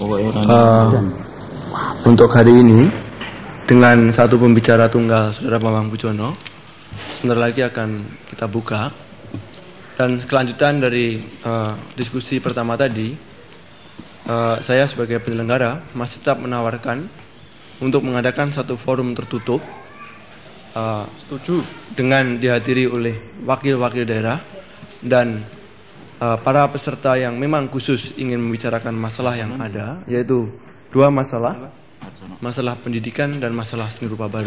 Untuk hari ini dengan satu pembicara tunggal Saudara Bambang Bujono, sebentar lagi akan kita buka. Dan kelanjutan dari diskusi pertama tadi, saya sebagai penyelenggara masih tetap menawarkan untuk mengadakan satu forum tertutup, setuju dengan dihadiri oleh wakil-wakil daerah dan para peserta yang memang khusus ingin membicarakan masalah yang ada, yaitu dua masalah, masalah pendidikan dan masalah seni rupa baru.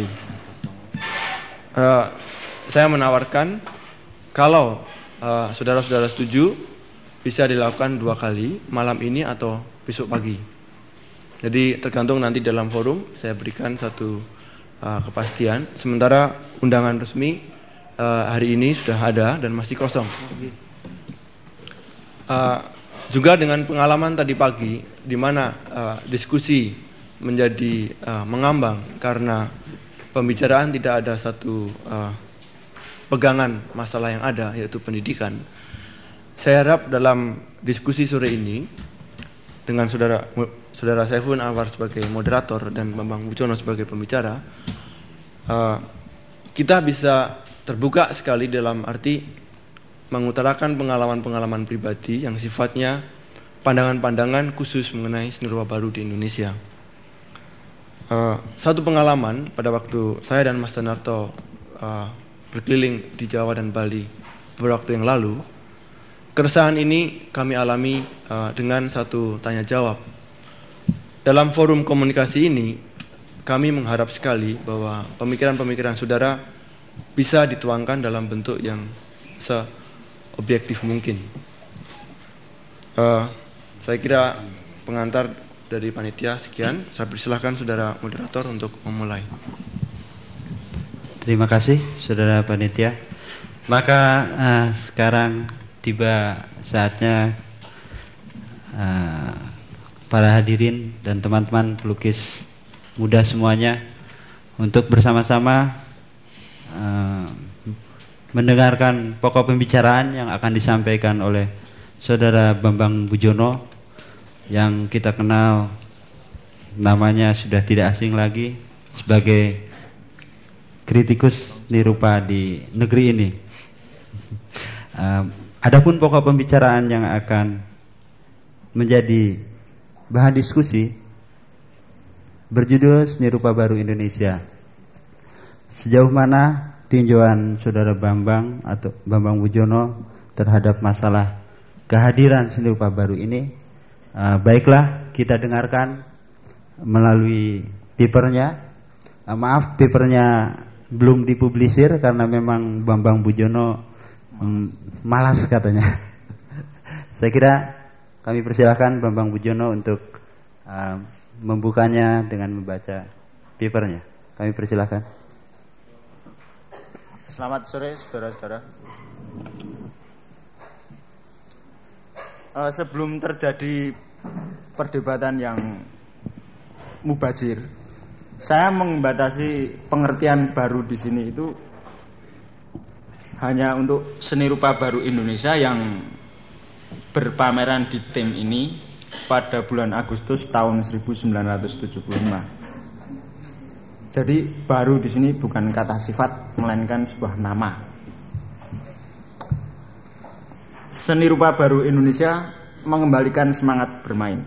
Saya menawarkan kalau saudara-saudara setuju bisa dilakukan 2 kali, malam ini atau besok pagi. Jadi tergantung nanti dalam forum saya berikan satu kepastian. Sementara undangan resmi hari ini sudah ada dan masih kosong. Juga dengan pengalaman tadi pagi di mana diskusi menjadi mengambang karena pembicaraan tidak ada satu pegangan masalah yang ada, yaitu pendidikan. Saya harap dalam diskusi sore ini dengan saudara Saiful Anwar sebagai moderator dan Bambang Bujono sebagai pembicara, kita bisa terbuka sekali dalam arti mengutarakan pengalaman-pengalaman pribadi yang sifatnya pandangan-pandangan khusus mengenai seni rupa baru di Indonesia. Satu pengalaman pada waktu saya dan Mas Danarto berkeliling di Jawa dan Bali beberapa waktu yang lalu, keresahan ini kami alami dengan satu tanya jawab. Dalam forum komunikasi ini, kami mengharap sekali bahwa pemikiran-pemikiran saudara bisa dituangkan dalam bentuk yang objektif mungkin. Saya kira pengantar dari panitia sekian. Saya persilahkan saudara moderator untuk memulai. Terima kasih saudara panitia. Maka sekarang tiba saatnya para hadirin dan teman-teman pelukis muda semuanya untuk bersama-sama mendengarkan pokok pembicaraan yang akan disampaikan oleh saudara Bambang Bujono yang kita kenal namanya sudah tidak asing lagi sebagai kritikus seni rupa di negeri ini. Adapun pokok pembicaraan yang akan menjadi bahan diskusi berjudul Seni Rupa Baru Indonesia. Sejauh mana tinjauan saudara Bambang atau Bambang Bujono terhadap masalah kehadiran seni rupa baru ini? Baiklah, kita dengarkan melalui papernya. Maaf, papernya belum dipublisir karena memang Bambang Bujono malas katanya. Saya kira kami persilahkan Bambang Bujono untuk membukanya dengan membaca papernya. Kami persilahkan. Selamat sore saudara-saudara. Sebelum terjadi perdebatan yang mubazir, saya membatasi pengertian baru di sini itu hanya untuk seni rupa baru Indonesia yang berpameran di TIM ini pada bulan Agustus tahun 1975. Jadi baru di sini bukan kata sifat melainkan sebuah nama. Seni rupa baru Indonesia mengembalikan semangat bermain.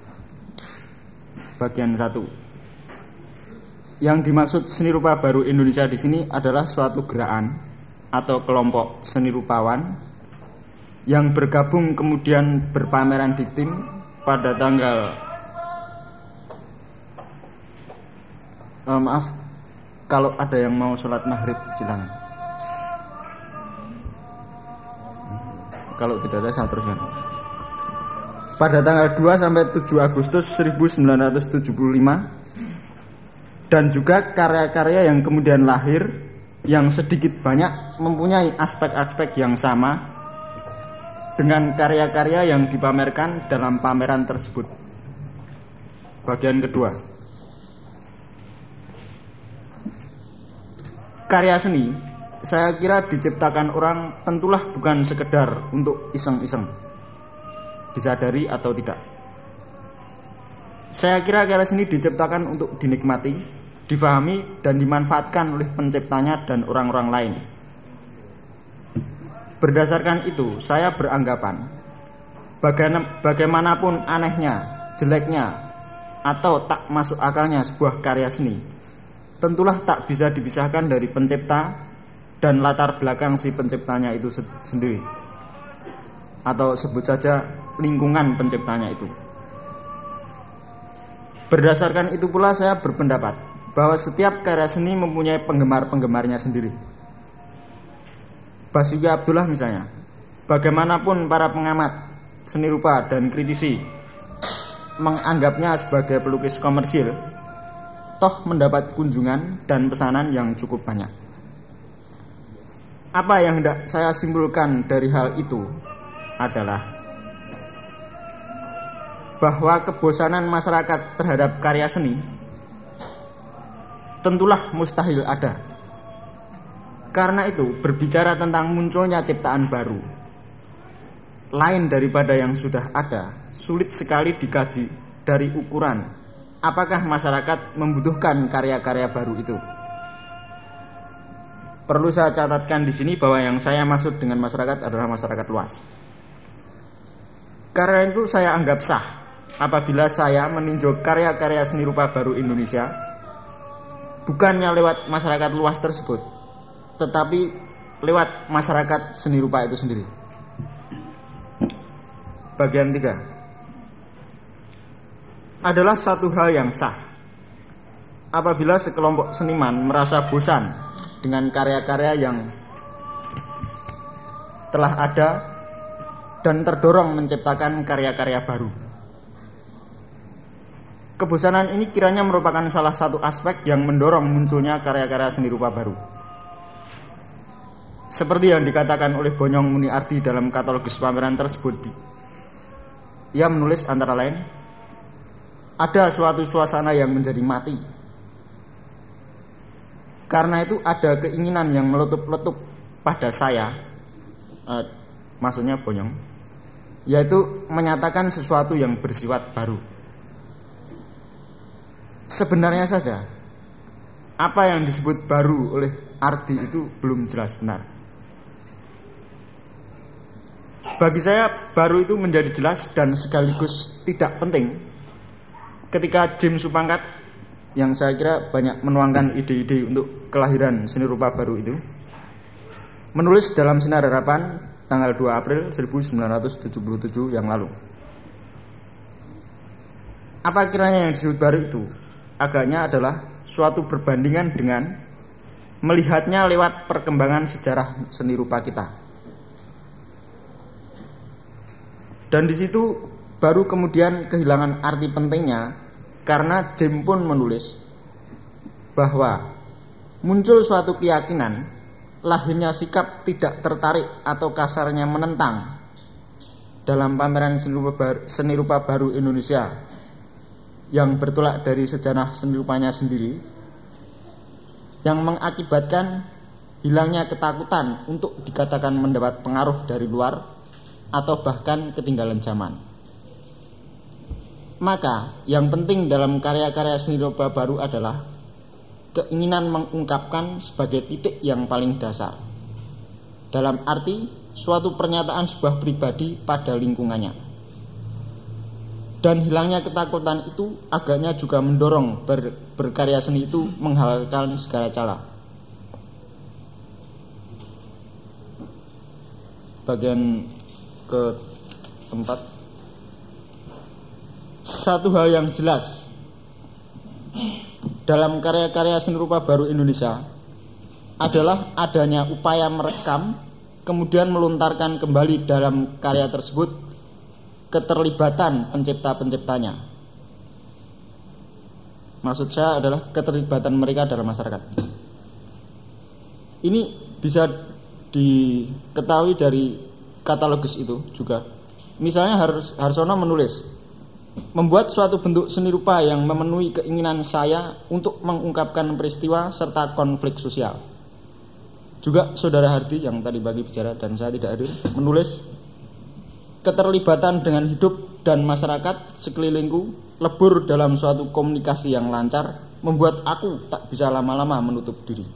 Bagian 1. Yang dimaksud seni rupa baru Indonesia di sini adalah suatu gerakan atau kelompok seni rupawan yang bergabung kemudian berpameran di TIM pada tanggal maaf, kalau ada yang mau sholat maghrib silakan. Kalau tidak ada saya teruskan. Pada tanggal 2 sampai 7 Agustus 1975 dan juga karya-karya yang kemudian lahir yang sedikit banyak mempunyai aspek-aspek yang sama dengan karya-karya yang dipamerkan dalam pameran tersebut. Bagian kedua. Karya seni, saya kira diciptakan orang tentulah bukan sekedar untuk iseng-iseng, disadari atau tidak. Saya kira karya seni diciptakan untuk dinikmati, difahami, dan dimanfaatkan oleh penciptanya dan orang-orang lain. Berdasarkan itu, saya beranggapan bagaimanapun anehnya, jeleknya, atau tak masuk akalnya sebuah karya seni, tentulah tak bisa dipisahkan dari pencipta dan latar belakang si penciptanya itu sendiri, atau sebut saja lingkungan penciptanya itu. Berdasarkan itu pula saya berpendapat bahwa setiap karya seni mempunyai penggemar-penggemarnya sendiri. Basuki Abdullah misalnya, bagaimanapun para pengamat seni rupa dan kritisi menganggapnya sebagai pelukis komersil, toh mendapat kunjungan dan pesanan yang cukup banyak. Apa yang hendak saya simpulkan dari hal itu adalah bahwa kebosanan masyarakat terhadap karya seni tentulah mustahil ada. Karena itu, berbicara tentang munculnya ciptaan baru lain daripada yang sudah ada, sulit sekali dikaji dari ukuran apakah masyarakat membutuhkan karya-karya baru itu. Perlu saya catatkan di sini bahwa yang saya maksud dengan masyarakat adalah masyarakat luas. Karena itu saya anggap sah apabila saya meninjau karya-karya seni rupa baru Indonesia bukannya lewat masyarakat luas tersebut, tetapi lewat masyarakat seni rupa itu sendiri. Bagian 3 adalah satu hal yang sah apabila sekelompok seniman merasa bosan dengan karya-karya yang telah ada dan terdorong menciptakan karya-karya baru. Kebosanan ini kiranya merupakan salah satu aspek yang mendorong munculnya karya-karya seni rupa baru. Seperti yang dikatakan oleh Bonyong Muniardi dalam katalogus pameran tersebut, ia menulis antara lain, ada suatu suasana yang menjadi mati. Karena itu ada keinginan yang meletup-letup pada saya, maksudnya Bonyong, yaitu menyatakan sesuatu yang bersifat baru. Sebenarnya saja, apa yang disebut baru oleh Ardi itu belum jelas benar. Bagi saya, baru itu menjadi jelas dan sekaligus tidak penting ketika Jim Supangkat, yang saya kira banyak menuangkan ide-ide untuk kelahiran seni rupa baru itu, menulis dalam Sinar Harapan tanggal 2 April 1977 yang lalu. Apa kiranya yang disebut baru itu? Agaknya adalah suatu perbandingan dengan melihatnya lewat perkembangan sejarah seni rupa kita. Dan di situ baru kemudian kehilangan arti pentingnya karena Jim pun menulis bahwa muncul suatu keyakinan, lahirnya sikap tidak tertarik atau kasarnya menentang dalam pameran seni rupa baru Indonesia yang bertolak dari sejarah seni rupanya sendiri, yang mengakibatkan hilangnya ketakutan untuk dikatakan mendapat pengaruh dari luar atau bahkan ketinggalan zaman. Maka yang penting dalam karya-karya seni rupa baru adalah keinginan mengungkapkan sebagai titik yang paling dasar, dalam arti suatu pernyataan sebuah pribadi pada lingkungannya. Dan hilangnya ketakutan itu agaknya juga mendorong berkarya seni itu menghalalkan segala cara. Bagian keempat, satu hal yang jelas dalam karya-karya seni rupa baru Indonesia adalah adanya upaya merekam kemudian melontarkan kembali dalam karya tersebut keterlibatan pencipta-penciptanya. Maksud saya adalah keterlibatan mereka dalam masyarakat. Ini bisa diketahui dari katalogus itu juga. Misalnya Harsono menulis, membuat suatu bentuk seni rupa yang memenuhi keinginan saya untuk mengungkapkan peristiwa serta konflik sosial. Juga Saudara Hardi yang tadi bagi bicara dan saya tidak hadir menulis, keterlibatan dengan hidup dan masyarakat sekelilingku lebur dalam suatu komunikasi yang lancar membuat aku tak bisa lama-lama menutup diri.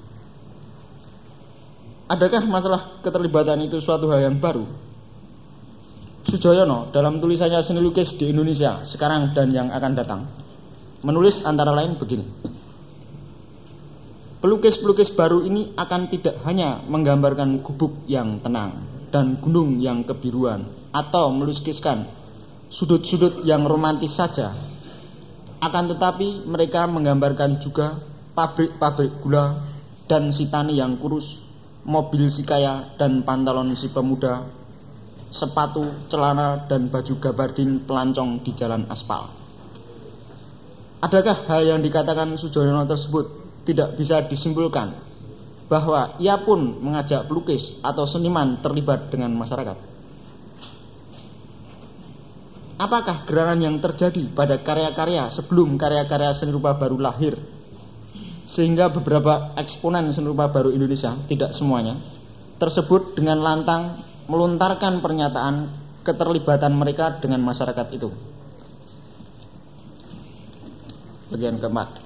Adakah masalah keterlibatan itu suatu hal yang baru? Soejoyono dalam tulisannya Seni Lukis di Indonesia Sekarang dan yang akan datang menulis antara lain begini: pelukis-pelukis baru ini akan tidak hanya menggambarkan gubuk yang tenang dan gunung yang kebiruan atau melukiskan sudut-sudut yang romantis saja, akan tetapi mereka menggambarkan juga pabrik-pabrik gula dan si tani yang kurus, mobil si kaya dan pantalon si pemuda, sepatu, celana dan baju gabardin pelancong di jalan aspal. Adakah hal yang dikatakan Soejoyono tersebut tidak bisa disimpulkan bahwa ia pun mengajak pelukis atau seniman terlibat dengan masyarakat? Apakah gerangan yang terjadi pada karya-karya sebelum karya-karya seni rupa baru lahir, sehingga beberapa eksponen seni rupa baru Indonesia, tidak semuanya, tersebut dengan lantang melontarkan pernyataan keterlibatan mereka dengan masyarakat itu? Bagian keempat.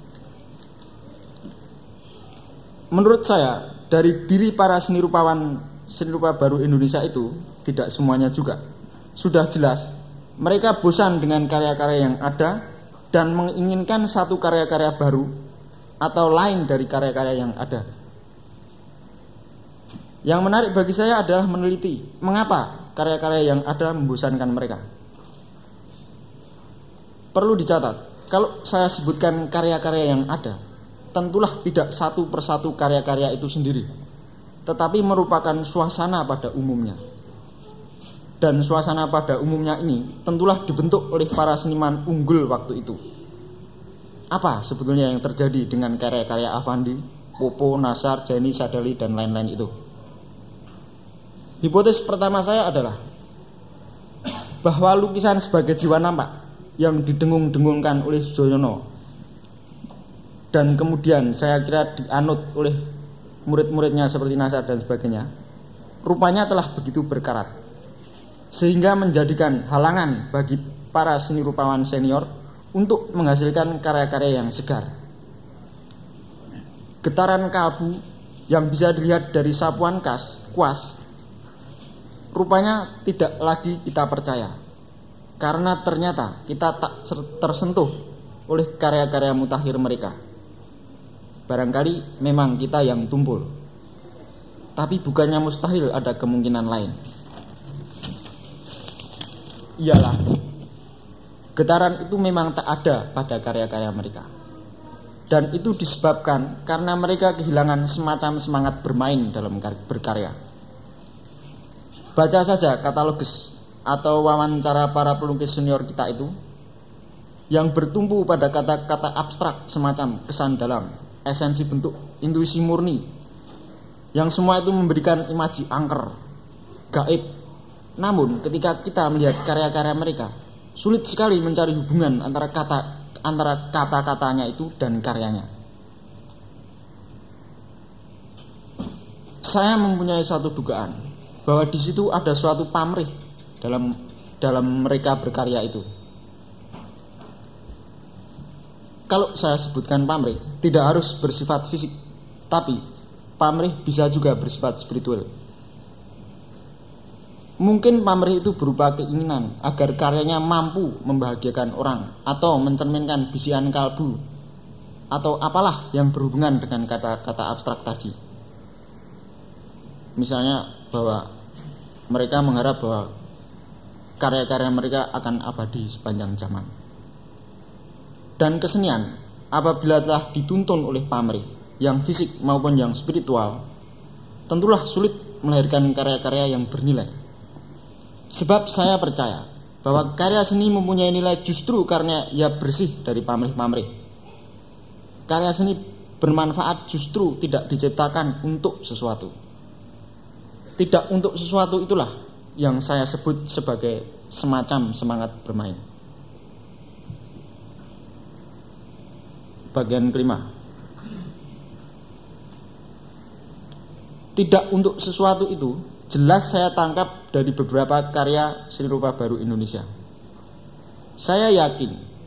Menurut saya, dari diri para seni rupa baru Indonesia itu, tidak semuanya juga. Sudah jelas mereka bosan dengan karya-karya yang ada dan menginginkan satu karya-karya baru atau lain dari karya-karya yang ada. Yang menarik bagi saya adalah meneliti mengapa karya-karya yang ada membosankan mereka. Perlu dicatat, kalau saya sebutkan karya-karya yang ada, tentulah tidak satu persatu karya-karya itu sendiri, tetapi merupakan suasana pada umumnya. Dan suasana pada umumnya ini tentulah dibentuk oleh para seniman unggul waktu itu. Apa sebetulnya yang terjadi dengan karya-karya Affandi, Popo, Nasar, Jaini, Sadali, dan lain-lain itu? Hipotesis pertama saya adalah bahwa lukisan sebagai jiwa nampak yang didengung-dengungkan oleh Soejoyono dan kemudian saya kira dianut oleh murid-muridnya seperti Nasar dan sebagainya, rupanya telah begitu berkarat sehingga menjadikan halangan bagi para seni rupawan senior untuk menghasilkan karya-karya yang segar. Getaran kalbu yang bisa dilihat dari sapuan kuas rupanya tidak lagi kita percaya, karena ternyata kita tak tersentuh oleh karya-karya mutakhir mereka. Barangkali memang kita yang tumpul, tapi bukannya mustahil ada kemungkinan lain. Ialah getaran itu memang tak ada pada karya-karya mereka, dan itu disebabkan karena mereka kehilangan semacam semangat bermain dalam berkarya. Baca saja katalogus atau wawancara para pelukis senior kita itu yang bertumpu pada kata-kata abstrak semacam kesan dalam, esensi bentuk, intuisi murni, yang semua itu memberikan imaji angker, gaib. Namun ketika kita melihat karya-karya mereka, sulit sekali mencari hubungan antara kata-katanya itu dan karyanya. Saya mempunyai satu dugaan bahwa di situ ada suatu pamrih dalam mereka berkarya itu. Kalau saya sebutkan pamrih, tidak harus bersifat fisik, tapi pamrih bisa juga bersifat spiritual. Mungkin pamrih itu berupa keinginan agar karyanya mampu membahagiakan orang atau mencerminkan bisian kalbu atau apalah yang berhubungan dengan kata-kata abstrak tadi. Misalnya bahwa mereka mengharap bahwa karya-karya mereka akan abadi sepanjang zaman. Dan kesenian apabila telah dituntun oleh pamrih yang fisik maupun yang spiritual, tentulah sulit melahirkan karya-karya yang bernilai. Sebab saya percaya bahwa karya seni mempunyai nilai justru karena ia bersih dari pamrih-pamrih. Karya seni bermanfaat justru tidak diciptakan untuk sesuatu. Tidak untuk sesuatu itulah yang saya sebut sebagai semacam semangat bermain. Bagian kelima. Tidak untuk sesuatu itu jelas saya tangkap dari beberapa karya seni rupa baru Indonesia. Saya yakin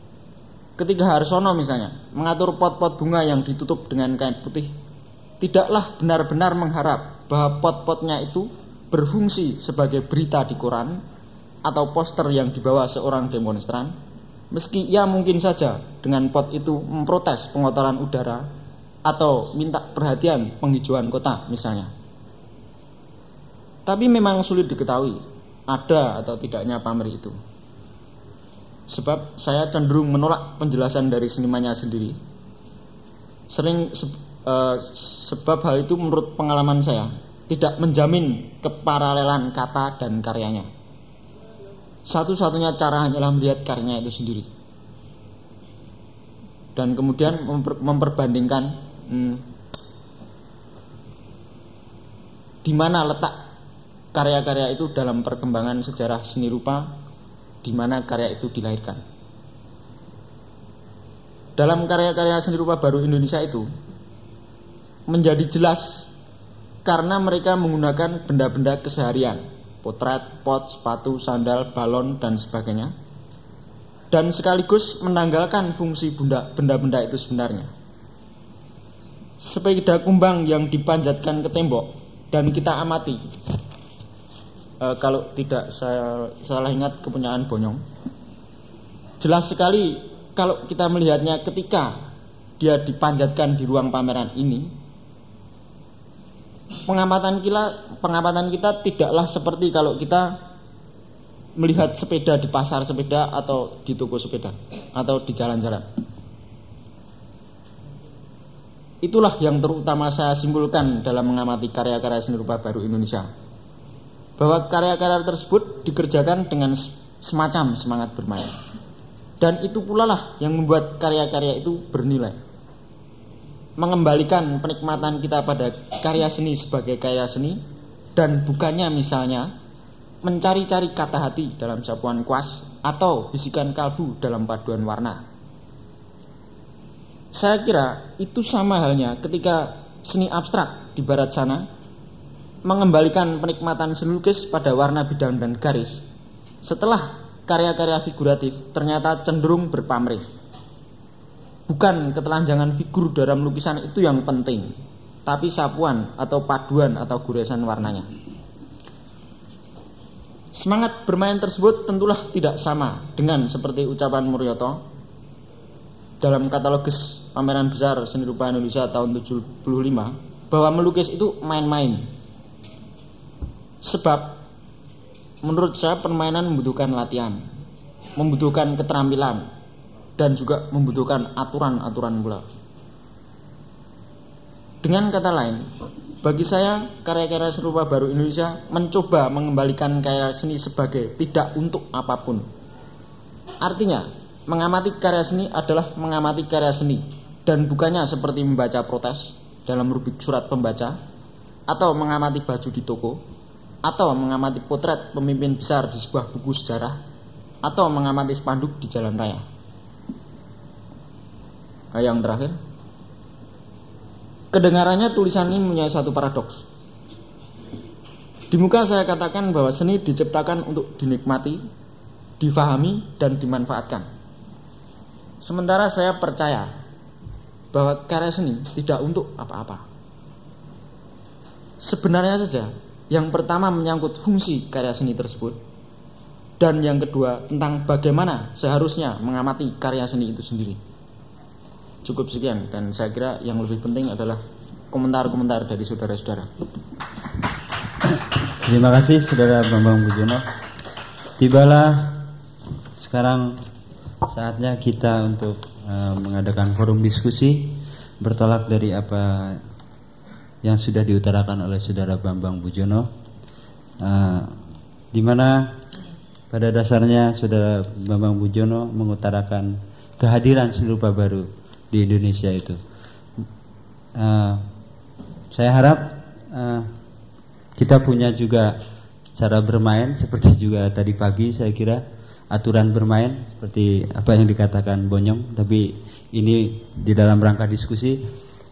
Ketika Harsono misalnya mengatur pot-pot bunga yang ditutup dengan kain putih, tidaklah benar-benar mengharap bahwa pot-potnya itu berfungsi sebagai berita di koran atau poster yang dibawa seorang demonstran, meski ia mungkin saja dengan pot itu memprotes pengotoran udara atau minta perhatian penghijauan kota misalnya. Tapi memang sulit diketahui ada atau tidaknya pamrih itu. Sebab saya cenderung menolak penjelasan dari senimannya sendiri. Sebab hal itu menurut pengalaman saya tidak menjamin keparalelan kata dan karyanya. Satu-satunya cara hanyalah melihat karyanya itu sendiri. Dan kemudian memperbandingkan di mana letak karya-karya itu dalam perkembangan sejarah seni rupa, di mana karya itu dilahirkan. Dalam karya-karya seni rupa baru Indonesia itu menjadi jelas karena mereka menggunakan benda-benda keseharian, potret, pot, sepatu, sandal, balon, dan sebagainya, dan sekaligus menanggalkan fungsi benda-benda itu sebenarnya. Sepeda kumbang yang dipanjatkan ke tembok dan kita amati, kalau tidak saya salah ingat kepunyaan Bonyong, jelas sekali kalau kita melihatnya ketika dia dipanjatkan di ruang pameran ini, pengamatan kita tidaklah seperti kalau kita melihat sepeda di pasar sepeda atau di toko sepeda atau di jalan-jalan. Itulah yang terutama saya simpulkan dalam mengamati karya-karya seni rupa baru Indonesia, bahwa karya-karya tersebut dikerjakan dengan semacam semangat bermain, dan itu pula lah yang membuat karya-karya itu bernilai, mengembalikan penikmatan kita pada karya seni sebagai karya seni, dan bukannya misalnya mencari-cari kata hati dalam sapuan kuas atau bisikan kalbu dalam paduan warna. Saya kira itu sama halnya ketika seni abstrak di barat sana mengembalikan penikmatan seni lukis pada warna bidang dan garis, setelah karya-karya figuratif ternyata cenderung berpamrih. Bukan ketelanjangan figur dalam lukisan itu yang penting, tapi sapuan atau paduan atau goresan warnanya. Semangat bermain tersebut tentulah tidak sama dengan seperti ucapan Muryoto dalam katalogus pameran besar seni rupa Indonesia tahun 75, bahwa melukis itu main-main. Sebab menurut saya permainan membutuhkan latihan, membutuhkan keterampilan, dan juga membutuhkan aturan-aturan pula. Dengan kata lain, bagi saya karya-karya seni rupa baru Indonesia mencoba mengembalikan karya seni sebagai tidak untuk apapun. Artinya, mengamati karya seni adalah mengamati karya seni, dan bukannya seperti membaca protes dalam rubrik surat pembaca, atau mengamati baju di toko, atau mengamati potret pemimpin besar di sebuah buku sejarah, atau mengamati spanduk di jalan raya. Yang terakhir, kedengarannya tulisan ini mempunyai satu paradoks. Di muka saya katakan bahwa seni diciptakan untuk dinikmati, difahami, dan dimanfaatkan. Sementara saya percaya bahwa karya seni tidak untuk apa-apa. Sebenarnya saja, yang pertama menyangkut fungsi karya seni tersebut, dan yang kedua tentang bagaimana seharusnya mengamati karya seni itu sendiri. Cukup sekian, dan saya kira yang lebih penting adalah komentar-komentar dari saudara-saudara. Terima kasih Saudara Bambang Bujono. Tibalah sekarang saatnya kita untuk mengadakan forum diskusi, bertolak dari apa yang sudah diutarakan oleh Saudara Bambang Bujono, di mana pada dasarnya Saudara Bambang Bujono mengutarakan kehadiran seni rupa baru di Indonesia itu. Saya harap kita punya juga cara bermain seperti juga tadi pagi, saya kira aturan bermain seperti apa yang dikatakan Bonyong, tapi ini di dalam rangka diskusi.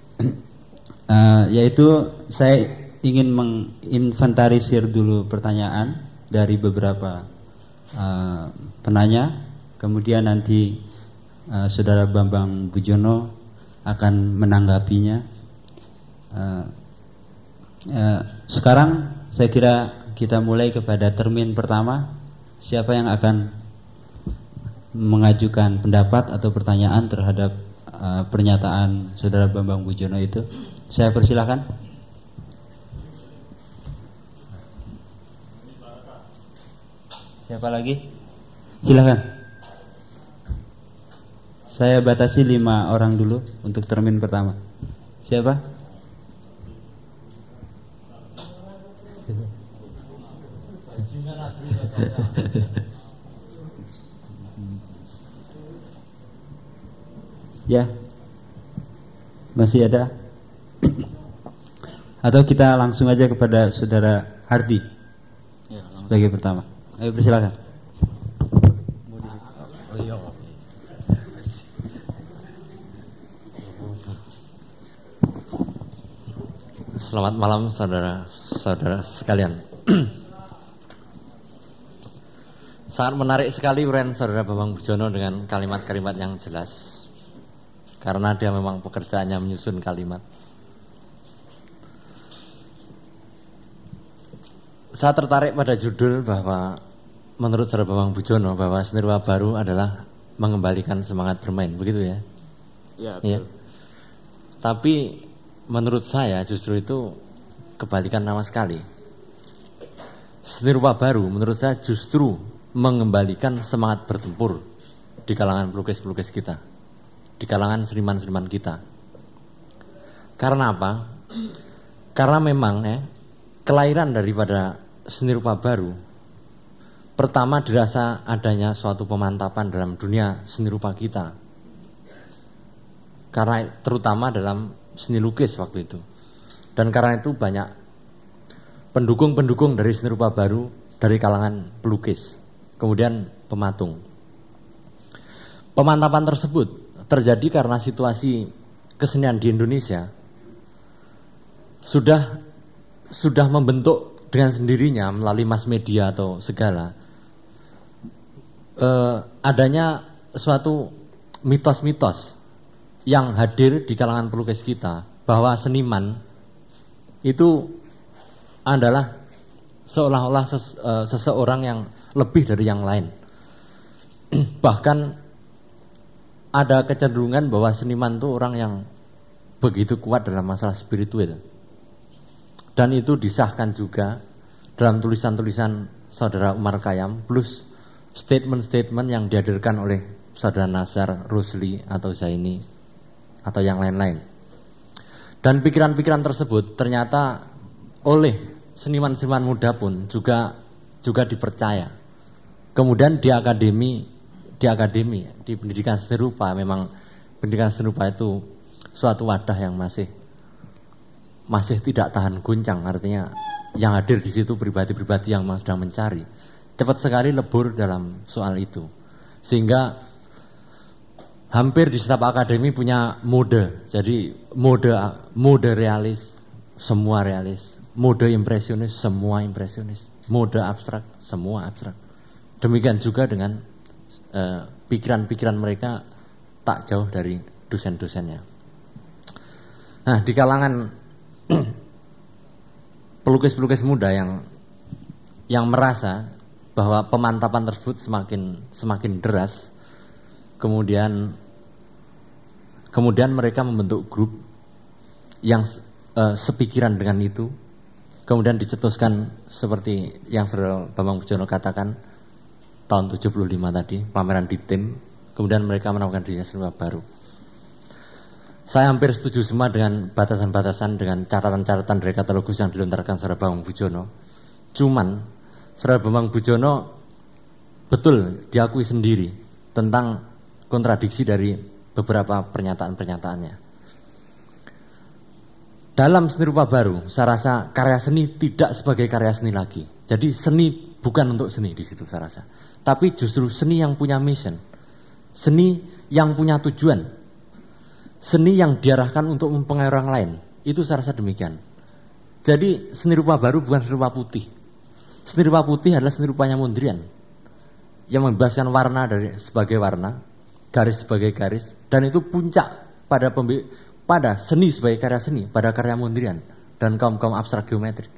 Yaitu saya ingin menginventarisir dulu pertanyaan dari beberapa penanya, kemudian nanti Saudara Bambang Bujono akan menanggapinya. Sekarang saya kira kita mulai kepada termin pertama. Siapa yang akan mengajukan pendapat atau pertanyaan terhadap pernyataan Saudara Bambang Bujono itu? Saya persilakan. Siapa lagi? Silakan. Saya batasi 5 orang dulu untuk termin pertama. Siapa? Ya, masih ada? Atau kita langsung aja kepada Saudara Hardi sebagai pertama. Ayo persilakan. Selamat malam saudara-saudara sekalian. Sangat menarik sekali uraian Saudara Bambang Bujono dengan kalimat-kalimat yang jelas. Karena dia memang pekerjaannya menyusun kalimat. Saya tertarik pada judul bahwa menurut Saudara Bambang Bujono bahwa seni rupa baru adalah mengembalikan semangat bermain, begitu ya? Ya. Tapi menurut saya justru itu kebalikan sama sekali. Seni rupa baru menurut saya justru mengembalikan semangat bertempur di kalangan pelukis-pelukis kita, di kalangan seniman-seniman kita. Karena apa? Karena memang kelahiran daripada seni rupa baru pertama dirasa adanya suatu pemantapan dalam dunia seni rupa kita. Karena terutama dalam seni lukis waktu itu. Dan karena itu banyak pendukung-pendukung dari seni rupa baru dari kalangan pelukis, kemudian pematung. Pemantapan tersebut terjadi karena situasi kesenian di Indonesia sudah membentuk dengan sendirinya melalui mass media atau segala adanya suatu mitos-mitos yang hadir di kalangan pelukis kita bahwa seniman itu adalah seolah-olah seseorang yang lebih dari yang lain. Bahkan ada kecenderungan bahwa seniman itu orang yang begitu kuat dalam masalah spiritual. Dan itu disahkan juga dalam tulisan-tulisan Saudara Umar Khayyam plus statement-statement yang dihadirkan oleh Saudara Nazar, Rusli atau Zaini atau yang lain-lain. Dan pikiran-pikiran tersebut ternyata oleh seniman-seniman muda pun juga dipercaya. Kemudian di akademi, di pendidikan seni rupa, memang pendidikan seni rupa itu suatu wadah yang masih tidak tahan guncang. Artinya yang hadir di situ pribadi-pribadi yang sedang mencari, cepat sekali lebur dalam soal itu. Sehingga hampir di setiap akademi punya mode. Jadi mode realis, semua realis. Mode impresionis, semua impresionis. Mode abstrak, semua abstrak. Demikian juga dengan pikiran-pikiran mereka tak jauh dari dosen-dosennya. Nah, di kalangan pelukis-pelukis muda yang merasa bahwa pemantapan tersebut semakin deras, kemudian mereka membentuk grup yang sepikiran dengan itu, kemudian dicetuskan seperti yang Saudara Bambang Bujono katakan tahun 75 tadi, pameran di tim, kemudian mereka menawarkan dirinya seni baru. Saya hampir setuju semua dengan batasan-batasan, dengan catatan-catatan dari katalogus yang dilontarkan Saudara Bambang Bujono. Cuman Saudara Bambang Bujono betul diakui sendiri tentang kontradiksi dari beberapa pernyataan-pernyataannya. Dalam seni rupa baru, saya rasa karya seni tidak sebagai karya seni lagi. Jadi seni bukan untuk seni di situ saya rasa. Tapi justru seni yang punya mission. Seni yang punya tujuan. Seni yang diarahkan untuk mempengaruhi orang lain. Itu saya rasa demikian. Jadi seni rupa baru bukan seni rupa putih. Seni rupa putih adalah seni rupanya Mondrian, yang membebaskan warna sebagai warna, garis sebagai garis, dan itu puncak pada seni sebagai karya seni, pada karya Mondrian dan kaum abstrak geometrik.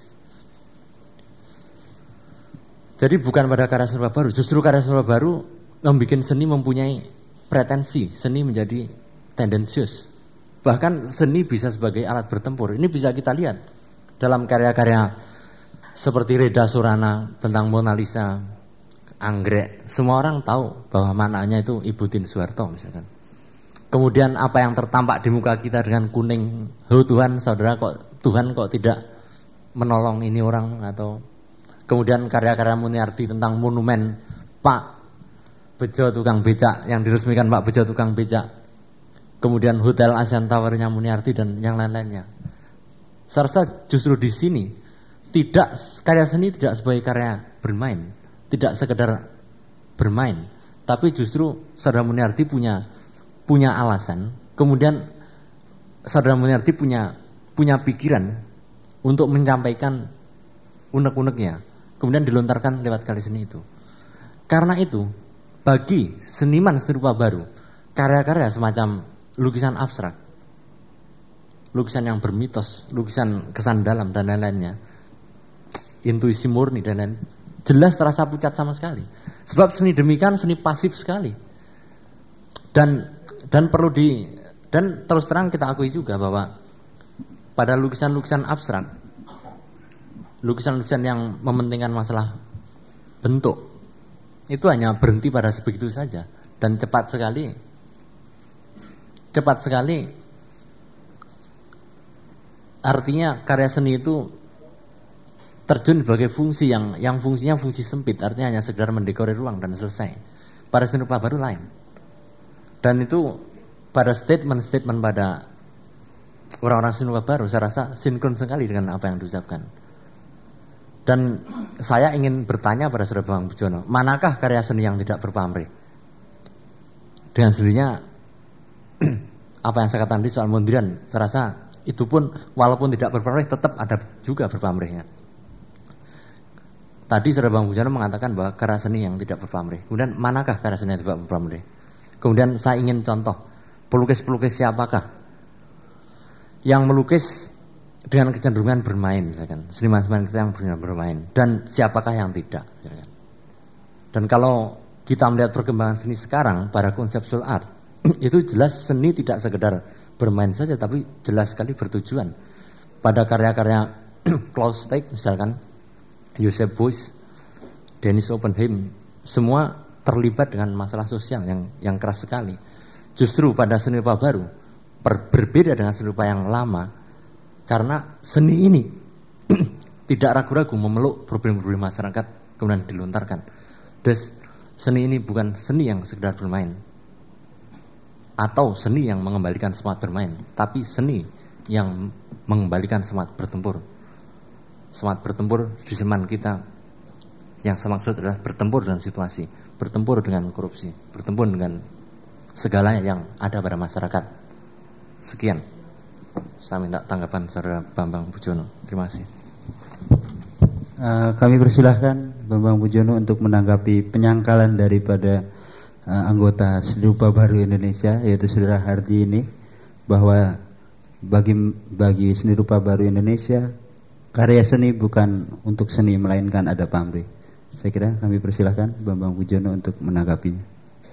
Jadi bukan pada karya seni rupa baru, justru karya seni rupa baru membuat seni mempunyai pretensi, seni menjadi tendensius. Bahkan seni bisa sebagai alat bertempur. Ini bisa kita lihat dalam karya-karya seperti Reda Surana tentang Mona Lisa, Anggrek. Semua orang tahu bahwa maknanya itu Ibu Tien Soeharto misalkan. Kemudian apa yang tertampak di muka kita dengan kuning, oh Tuhan, saudara, Tuhan kok tidak menolong ini orang, atau kemudian karya-karya Muniarti tentang monumen Pak Bejo tukang becak yang diresmikan Pak Bejo tukang becak. Kemudian Hotel Asian Tower-nya Muniarti dan yang lain-lainnya. Saya rasa justru di sini karya seni tidak sebagai karya bermain, tidak sekedar bermain, tapi justru saudara Muniarti punya alasan. Kemudian saudara Muniarti punya pikiran untuk menyampaikan unek-uneknya, kemudian dilontarkan lewat karya seni itu. Karena itu, bagi seniman seni rupa baru, karya-karya semacam lukisan abstrak, lukisan yang bermitos, lukisan kesan dalam dan lain-lainnya, intuisi murni dan lain, jelas terasa pucat sama sekali. Sebab seni demikian seni pasif sekali. Dan terus terang kita akui juga bahwa pada lukisan-lukisan abstrak, lukisan-lukisan yang mementingkan masalah bentuk, itu hanya berhenti pada sebegitu saja dan cepat sekali. Artinya karya seni itu terjun sebagai fungsi yang fungsinya fungsi sempit, artinya hanya sekedar mendekorasi ruang dan selesai. Pada seni rupa baru lain. Dan itu pada statement pada orang-orang seni rupa baru saya rasa sinkron sekali dengan apa yang diucapkan. Dan saya ingin bertanya pada saudara Bambang Bujono, manakah karya seni yang tidak berpamrih? Dengan sendirinya apa yang saya katakan di soal Mondrian, saya rasa itu pun walaupun tidak berpamrih tetap ada juga berpamrihnya. Tadi saudara Bambang Bujono mengatakan bahwa karya seni yang tidak berpamrih. Kemudian manakah karya seni yang tidak berpamrih? Kemudian saya ingin contoh pelukis-pelukis siapakah yang melukis dengan kecenderungan bermain, misalkan seniman-seniman kita yang bermain, dan siapakah yang tidak, misalkan. Dan kalau kita melihat perkembangan seni sekarang pada conceptual art, itu jelas seni tidak sekedar bermain saja, tapi jelas sekali bertujuan. Pada karya-karya Klaus Steg, misalkan Joseph Beuys, Dennis Oppenheim, semua terlibat dengan masalah sosial yang keras sekali. Justru pada seni rupa baru berbeda dengan seni rupa yang lama, karena seni ini tidak ragu-ragu memeluk problem-problem masyarakat kemudian dilontarkan. Terus seni ini bukan seni yang sekedar bermain atau seni yang mengembalikan semangat bermain, tapi seni yang mengembalikan semangat bertempur. Semangat bertempur di zaman kita yang saya maksud adalah bertempur dengan situasi, bertempur dengan korupsi, bertempur dengan segalanya yang ada pada masyarakat. Sekian. Saya minta tanggapan saudara Bambang Bujono. Terima kasih. Kami persilahkan Bambang Bujono untuk menanggapi penyangkalan daripada anggota Seni Rupa Baru Indonesia, yaitu saudara Hardi ini, bahwa bagi Seni Rupa Baru Indonesia karya seni bukan untuk seni melainkan ada pamrih. Saya kira kami persilahkan Bambang Bujono untuk menanggapinya.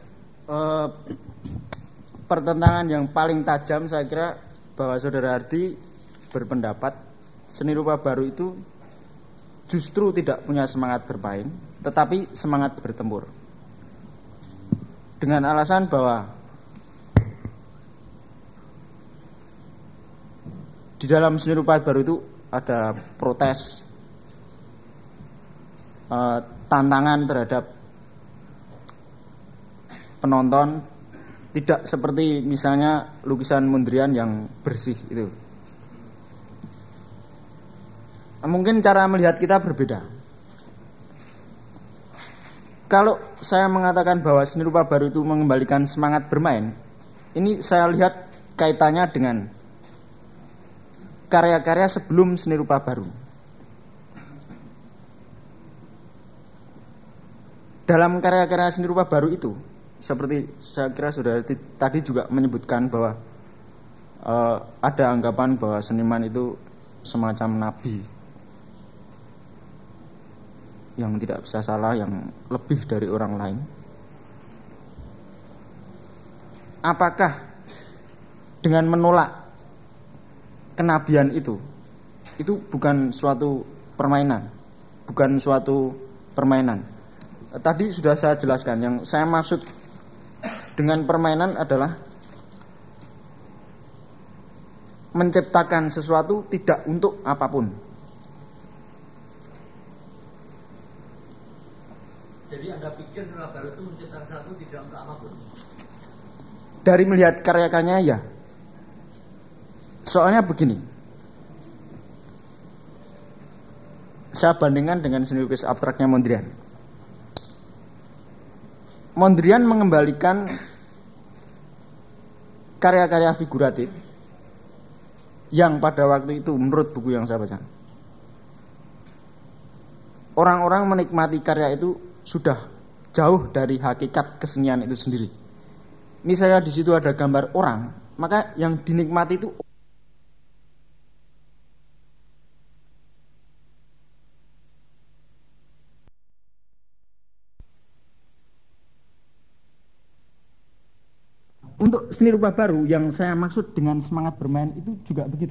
Pertentangan yang paling tajam saya kira bahwa saudara Hardi berpendapat seni rupa baru itu justru tidak punya semangat bermain, tetapi semangat bertempur. Dengan alasan bahwa di dalam seni rupa baru itu ada protes, tantangan terhadap penonton, tidak seperti misalnya lukisan Mondrian yang bersih itu. Mungkin cara melihat kita berbeda. Kalau saya mengatakan bahwa seni rupa baru itu mengembalikan semangat bermain, ini saya lihat kaitannya dengan karya-karya sebelum seni rupa baru. Dalam karya-karya seni rupa baru itu, seperti saya kira saudara tadi juga menyebutkan bahwa ada anggapan bahwa seniman itu semacam nabi yang tidak bisa salah, yang lebih dari orang lain. Apakah dengan menolak kenabian itu bukan suatu permainan, bukan suatu permainan? Tadi sudah saya jelaskan, yang saya maksud dengan permainan adalah menciptakan sesuatu tidak untuk apapun. Jadi Anda pikir Sodara Baru itu menciptakan sesuatu tidak untuk apapun? Dari melihat karya-karyanya ya. Soalnya begini, saya bandingkan dengan seni lukis abstraknya Mondrian. Mondrian mengembalikan karya-karya figuratif yang pada waktu itu menurut buku yang saya baca, orang-orang menikmati karya itu sudah jauh dari hakikat kesenian itu sendiri. Misalnya di situ ada gambar orang, maka yang dinikmati itu untuk seni rupa baru. Yang saya maksud dengan semangat bermain itu juga begitu,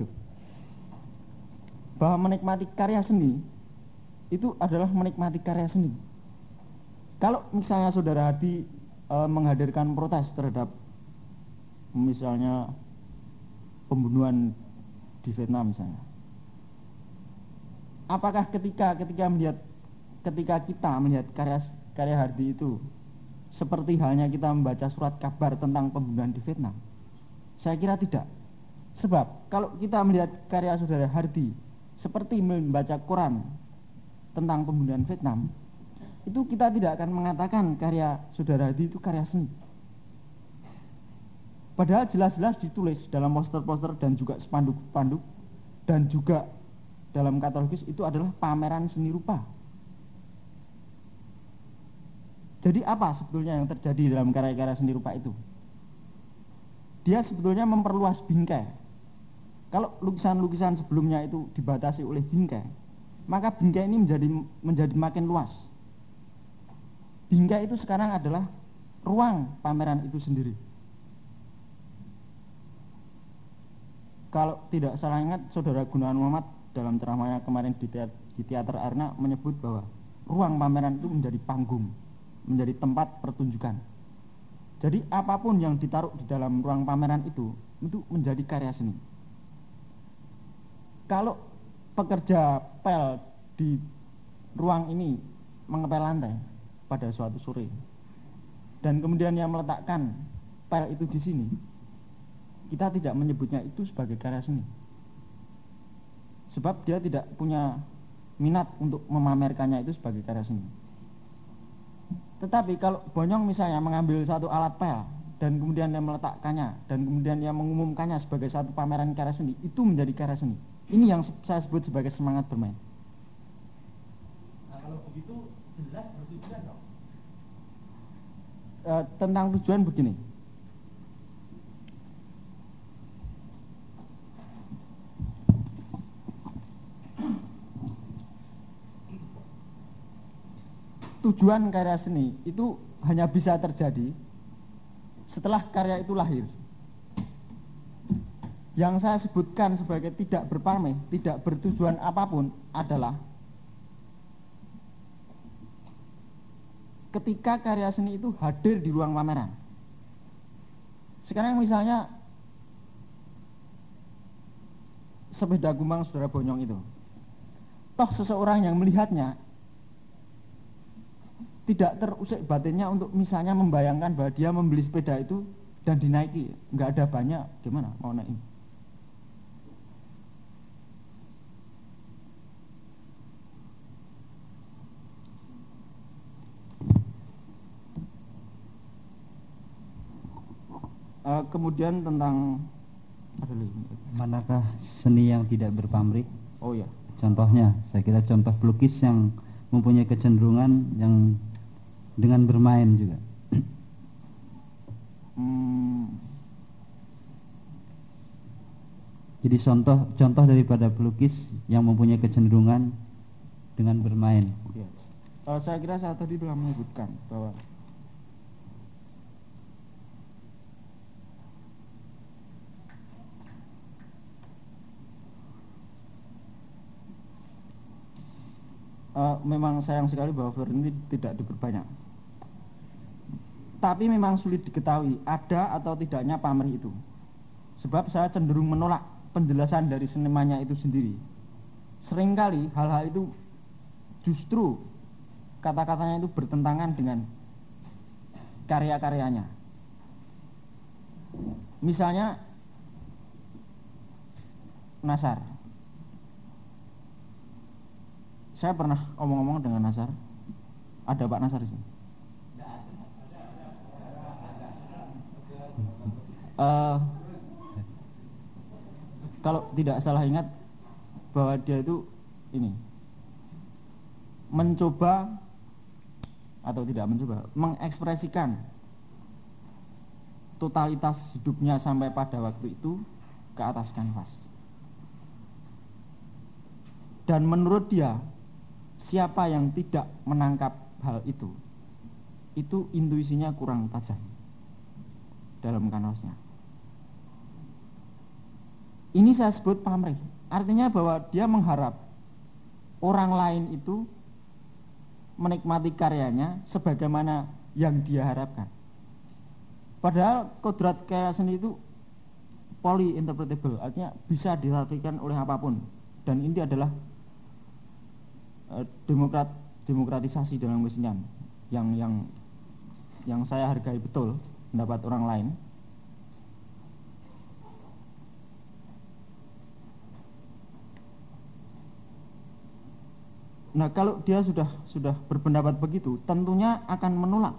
bahwa menikmati karya seni itu adalah menikmati karya seni. Kalau misalnya saudara Hadi menghadirkan protes terhadap misalnya pembunuhan di Vietnam misalnya, apakah ketika kita melihat karya Hardi itu seperti halnya kita membaca surat kabar tentang pembunuhan di Vietnam? Saya kira tidak. Sebab kalau kita melihat karya saudara Hardi seperti membaca Quran tentang pembunuhan Vietnam, itu kita tidak akan mengatakan karya saudara Hardi itu karya seni. Padahal jelas-jelas ditulis dalam poster-poster dan juga spanduk-spanduk dan juga dalam katalogis itu adalah pameran seni rupa. Jadi apa sebetulnya yang terjadi dalam karya-karya seni rupa itu? Dia sebetulnya memperluas bingkai. Kalau lukisan-lukisan sebelumnya itu dibatasi oleh bingkai, maka bingkai ini menjadi makin luas. Bingkai itu sekarang adalah ruang pameran itu sendiri. Kalau tidak salah ingat, saudara Gunawan Muhammad dalam ceramahnya kemarin di Teater Arna menyebut bahwa ruang pameran itu menjadi panggung, menjadi tempat pertunjukan. Jadi apapun yang ditaruh di dalam ruang pameran itu menjadi karya seni. Kalau pekerja pel di ruang ini mengepel lantai pada suatu sore, dan kemudian yang meletakkan pel itu di sini, kita tidak menyebutnya itu sebagai karya seni, sebab dia tidak punya minat untuk memamerkannya itu sebagai karya seni. Tetapi kalau Bonyong misalnya mengambil satu alat pel dan kemudian dia meletakkannya dan kemudian dia mengumumkannya sebagai satu pameran karya seni, itu menjadi karya seni. Ini yang saya sebut sebagai semangat bermain. Nah, kalau begitu jelas bertujuan dong. Tentang tujuan begini, tujuan karya seni itu hanya bisa terjadi setelah karya itu lahir. Yang saya sebutkan sebagai tidak berpamrih, tidak bertujuan apapun adalah ketika karya seni itu hadir di ruang pameran. Sekarang misalnya sepeda kumbang saudara Bonyong itu, toh seseorang yang melihatnya tidak terusik batinnya untuk misalnya membayangkan bahwa dia membeli sepeda itu dan dinaiki, nggak ada banyak, gimana mau naik? Kemudian tentang manakah seni yang tidak berpamrih? Oh ya, Contohnya, saya kira contoh pelukis yang mempunyai kecenderungan yang dengan bermain juga. Jadi contoh daripada pelukis yang mempunyai kecenderungan dengan bermain. Ya. Saya kira saya tadi telah menyebutkan bahwa memang sayang sekali bahwa film ini tidak diperbanyak. Tapi memang sulit diketahui ada atau tidaknya pamrih itu. Sebab saya cenderung menolak penjelasan dari senimannya itu sendiri. Seringkali hal-hal itu justru kata-katanya itu bertentangan dengan karya-karyanya. Misalnya Nasar. Saya pernah omong-omong dengan Nasar. Ada Pak Nasar di sini. Kalau tidak salah ingat bahwa dia itu ini mencoba atau tidak mencoba mengekspresikan totalitas hidupnya sampai pada waktu itu ke atas kanvas. Dan menurut dia, siapa yang tidak menangkap hal itu intuisinya kurang tajam dalam kanvasnya. Ini saya sebut pamrih. Artinya bahwa dia mengharap orang lain itu menikmati karyanya sebagaimana yang dia harapkan. Padahal kodrat karya seni itu polyinterpretable, artinya bisa diartikan oleh apapun. Dan ini adalah demokratisasi dalam kesenian yang saya hargai betul pendapat orang lain. Nah, kalau dia sudah berpendapat begitu, tentunya akan menolak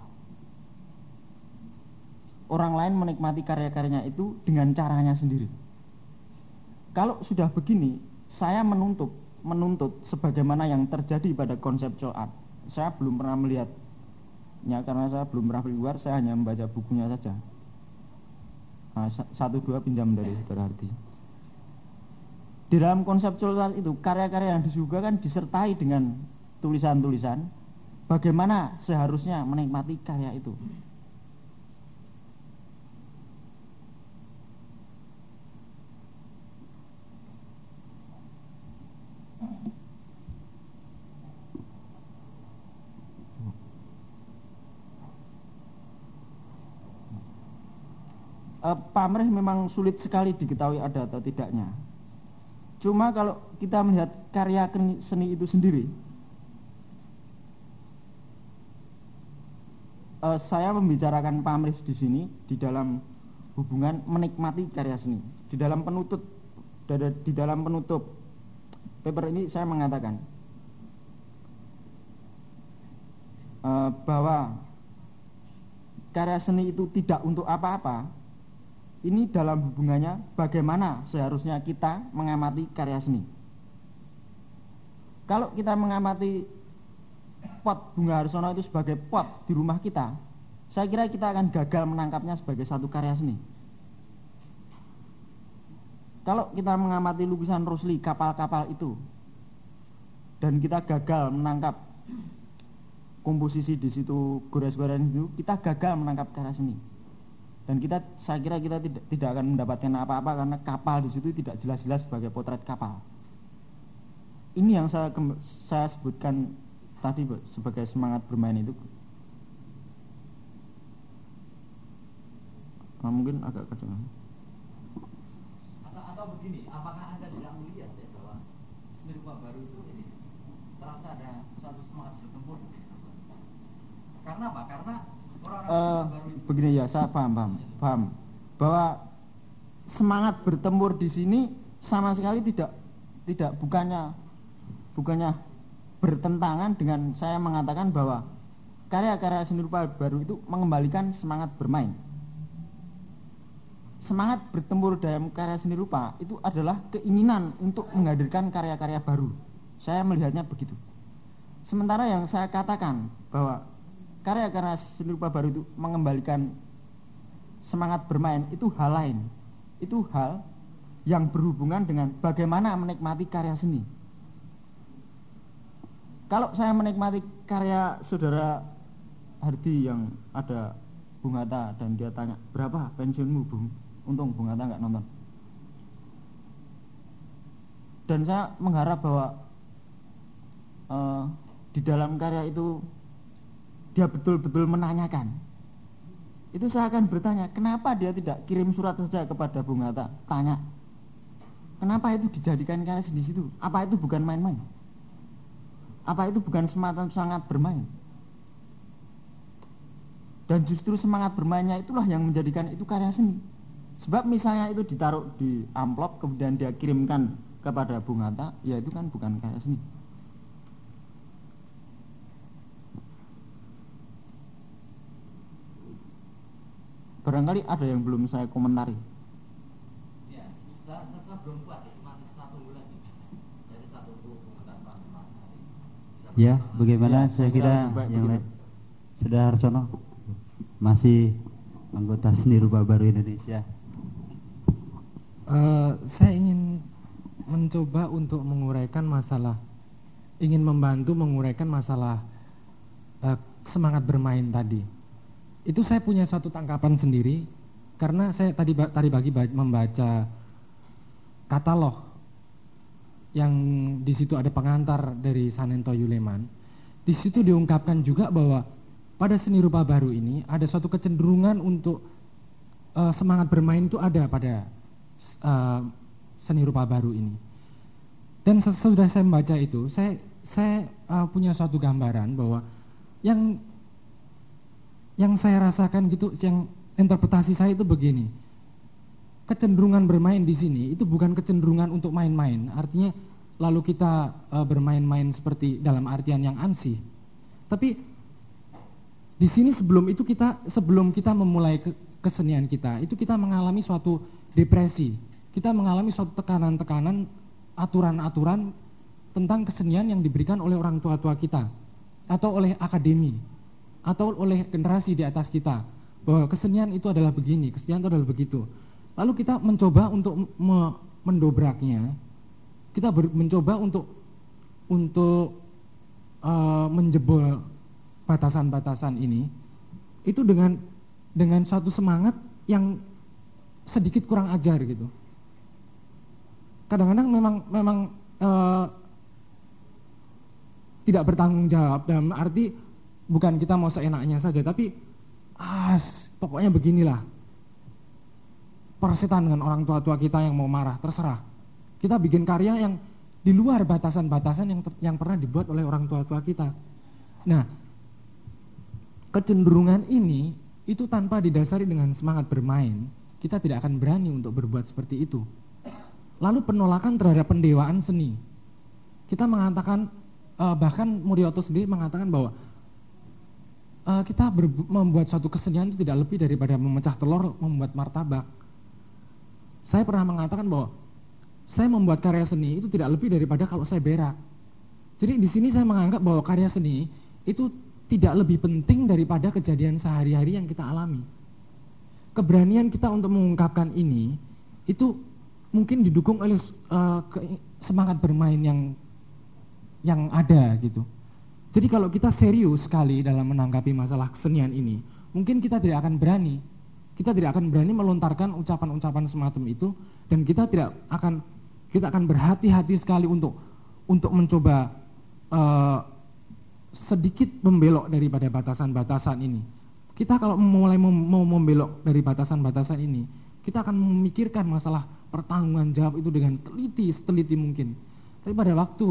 orang lain menikmati karya-karyanya itu dengan caranya sendiri. Kalau sudah begini, saya menuntut sebagaimana yang terjadi pada conceptual art. Saya belum pernah melihatnya karena saya belum pernah keluar, saya hanya membaca bukunya saja. Satu dua pinjam dari Saudara Hardi. Di dalam konseptual art itu, karya-karya yang disuguhkan disertai dengan tulisan-tulisan bagaimana seharusnya menikmati karya itu. Pamrih memang sulit sekali diketahui ada atau tidaknya. Cuma kalau kita melihat karya seni itu sendiri, saya membicarakan pamrih di sini di dalam hubungan menikmati karya seni. Di dalam penutup paper ini saya mengatakan bahwa karya seni itu tidak untuk apa-apa. Ini dalam hubungannya bagaimana seharusnya kita mengamati karya seni. Kalau kita mengamati pot bunga Harsono itu sebagai pot di rumah kita, saya kira kita akan gagal menangkapnya sebagai satu karya seni. Kalau kita mengamati lukisan Rusli kapal-kapal itu dan kita gagal menangkap komposisi di situ gores-goresan itu, kita gagal menangkap karya seni. Dan saya kira kita tidak akan mendapatkan apa-apa karena kapal di situ tidak jelas-jelas sebagai potret kapal. Ini yang saya sebutkan tadi sebagai semangat bermain itu. Mungkin agak kacau. Atau begini, apakah Anda tidak melihat ya bahwa seni rupa baru itu ini terasa ada suatu semangat bertempur? Karena apa? Karena begini ya, saya paham bahwa semangat bertempur di sini sama sekali bukannya bertentangan dengan saya mengatakan bahwa karya-karya seni rupa baru itu mengembalikan semangat bermain. Semangat bertempur dalam karya seni rupa itu adalah keinginan untuk menghadirkan karya-karya baru. Saya melihatnya begitu. Sementara yang saya katakan bahwa karya-karya seni rupa baru itu mengembalikan semangat bermain itu hal lain. Itu hal yang berhubungan dengan bagaimana menikmati karya seni. Kalau saya menikmati karya saudara Hardi yang ada Bung Hatta dan dia tanya, berapa pensiunmu Bung? Untung Bung Hatta nggak nonton. Dan saya mengharap bahwa di dalam karya itu dia betul-betul menanyakan. Itu saya akan bertanya, kenapa dia tidak kirim surat saja kepada Bung Hatta? Tanya, kenapa itu dijadikan karya di situ? Apa itu bukan main-main? Apa itu bukan semacam semangat bermain? Dan justru semangat bermainnya itulah yang menjadikan itu karya seni. Sebab misalnya itu ditaruh di amplop kemudian dia kirimkan kepada Bung Hatta, ya itu kan bukan karya seni. Barangkali ada yang belum saya komentari. Ya, saya belum kuat, cuma satu bulan dari satu Bung Hatta. Ya, bagaimana saya kira yang lain. Saudara Harsono masih anggota Seni Rupa Baru Indonesia. Saya ingin mencoba untuk menguraikan masalah, ingin membantu menguraikan masalah semangat bermain tadi. Itu saya punya suatu tangkapan sendiri karena saya tadi pagi membaca katalog yang di situ ada pengantar dari Sanento Yuleman. Di situ diungkapkan juga bahwa pada seni rupa baru ini ada suatu kecenderungan untuk semangat bermain itu ada pada seni rupa baru ini. Dan sesudah saya membaca itu, saya punya suatu gambaran bahwa yang saya rasakan gitu, yang interpretasi saya itu begini. Kecenderungan bermain di sini itu bukan kecenderungan untuk main-main. Artinya lalu kita bermain-main seperti dalam artian yang ansih. Tapi di sini sebelum kita memulai kesenian kita, itu kita mengalami suatu depresi. Kita mengalami suatu tekanan-tekanan, aturan-aturan tentang kesenian yang diberikan oleh orang tua-tua kita atau oleh akademi atau oleh generasi di atas kita, bahwa kesenian itu adalah begini, kesenian itu adalah begitu. Lalu kita mencoba untuk mendobraknya, kita mencoba untuk menjebol batasan-batasan ini, itu dengan suatu semangat yang sedikit kurang ajar gitu. Kadang-kadang memang tidak bertanggung jawab, dalam arti bukan kita mau seenaknya saja, tapi pokoknya beginilah. Persetan dengan orang tua-tua kita yang mau marah, terserah. Kita bikin karya yang di luar batasan-batasan yang pernah dibuat oleh orang tua-tua kita. Nah, kecenderungan ini itu tanpa didasari dengan semangat bermain, kita tidak akan berani untuk berbuat seperti itu. Lalu penolakan terhadap pendewaan seni. Kita mengatakan, bahkan Murioto sendiri mengatakan bahwa kita membuat suatu kesenian itu tidak lebih daripada memecah telur, membuat martabak. Saya pernah mengatakan bahwa saya membuat karya seni itu tidak lebih daripada kalau saya berak. Jadi di sini saya menganggap bahwa karya seni itu tidak lebih penting daripada kejadian sehari-hari yang kita alami. Keberanian kita untuk mengungkapkan ini itu mungkin didukung oleh semangat bermain yang ada gitu. Jadi kalau kita serius sekali dalam menanggapi masalah kesenian ini, mungkin kita tidak akan berani. Kita tidak akan berani melontarkan ucapan-ucapan semacam itu, dan kita akan berhati-hati sekali untuk mencoba sedikit membelok daripada batasan-batasan ini. Kita kalau mulai mau membelok dari batasan-batasan ini, kita akan memikirkan masalah pertanggungan jawab itu dengan seteliti mungkin. Tapi pada waktu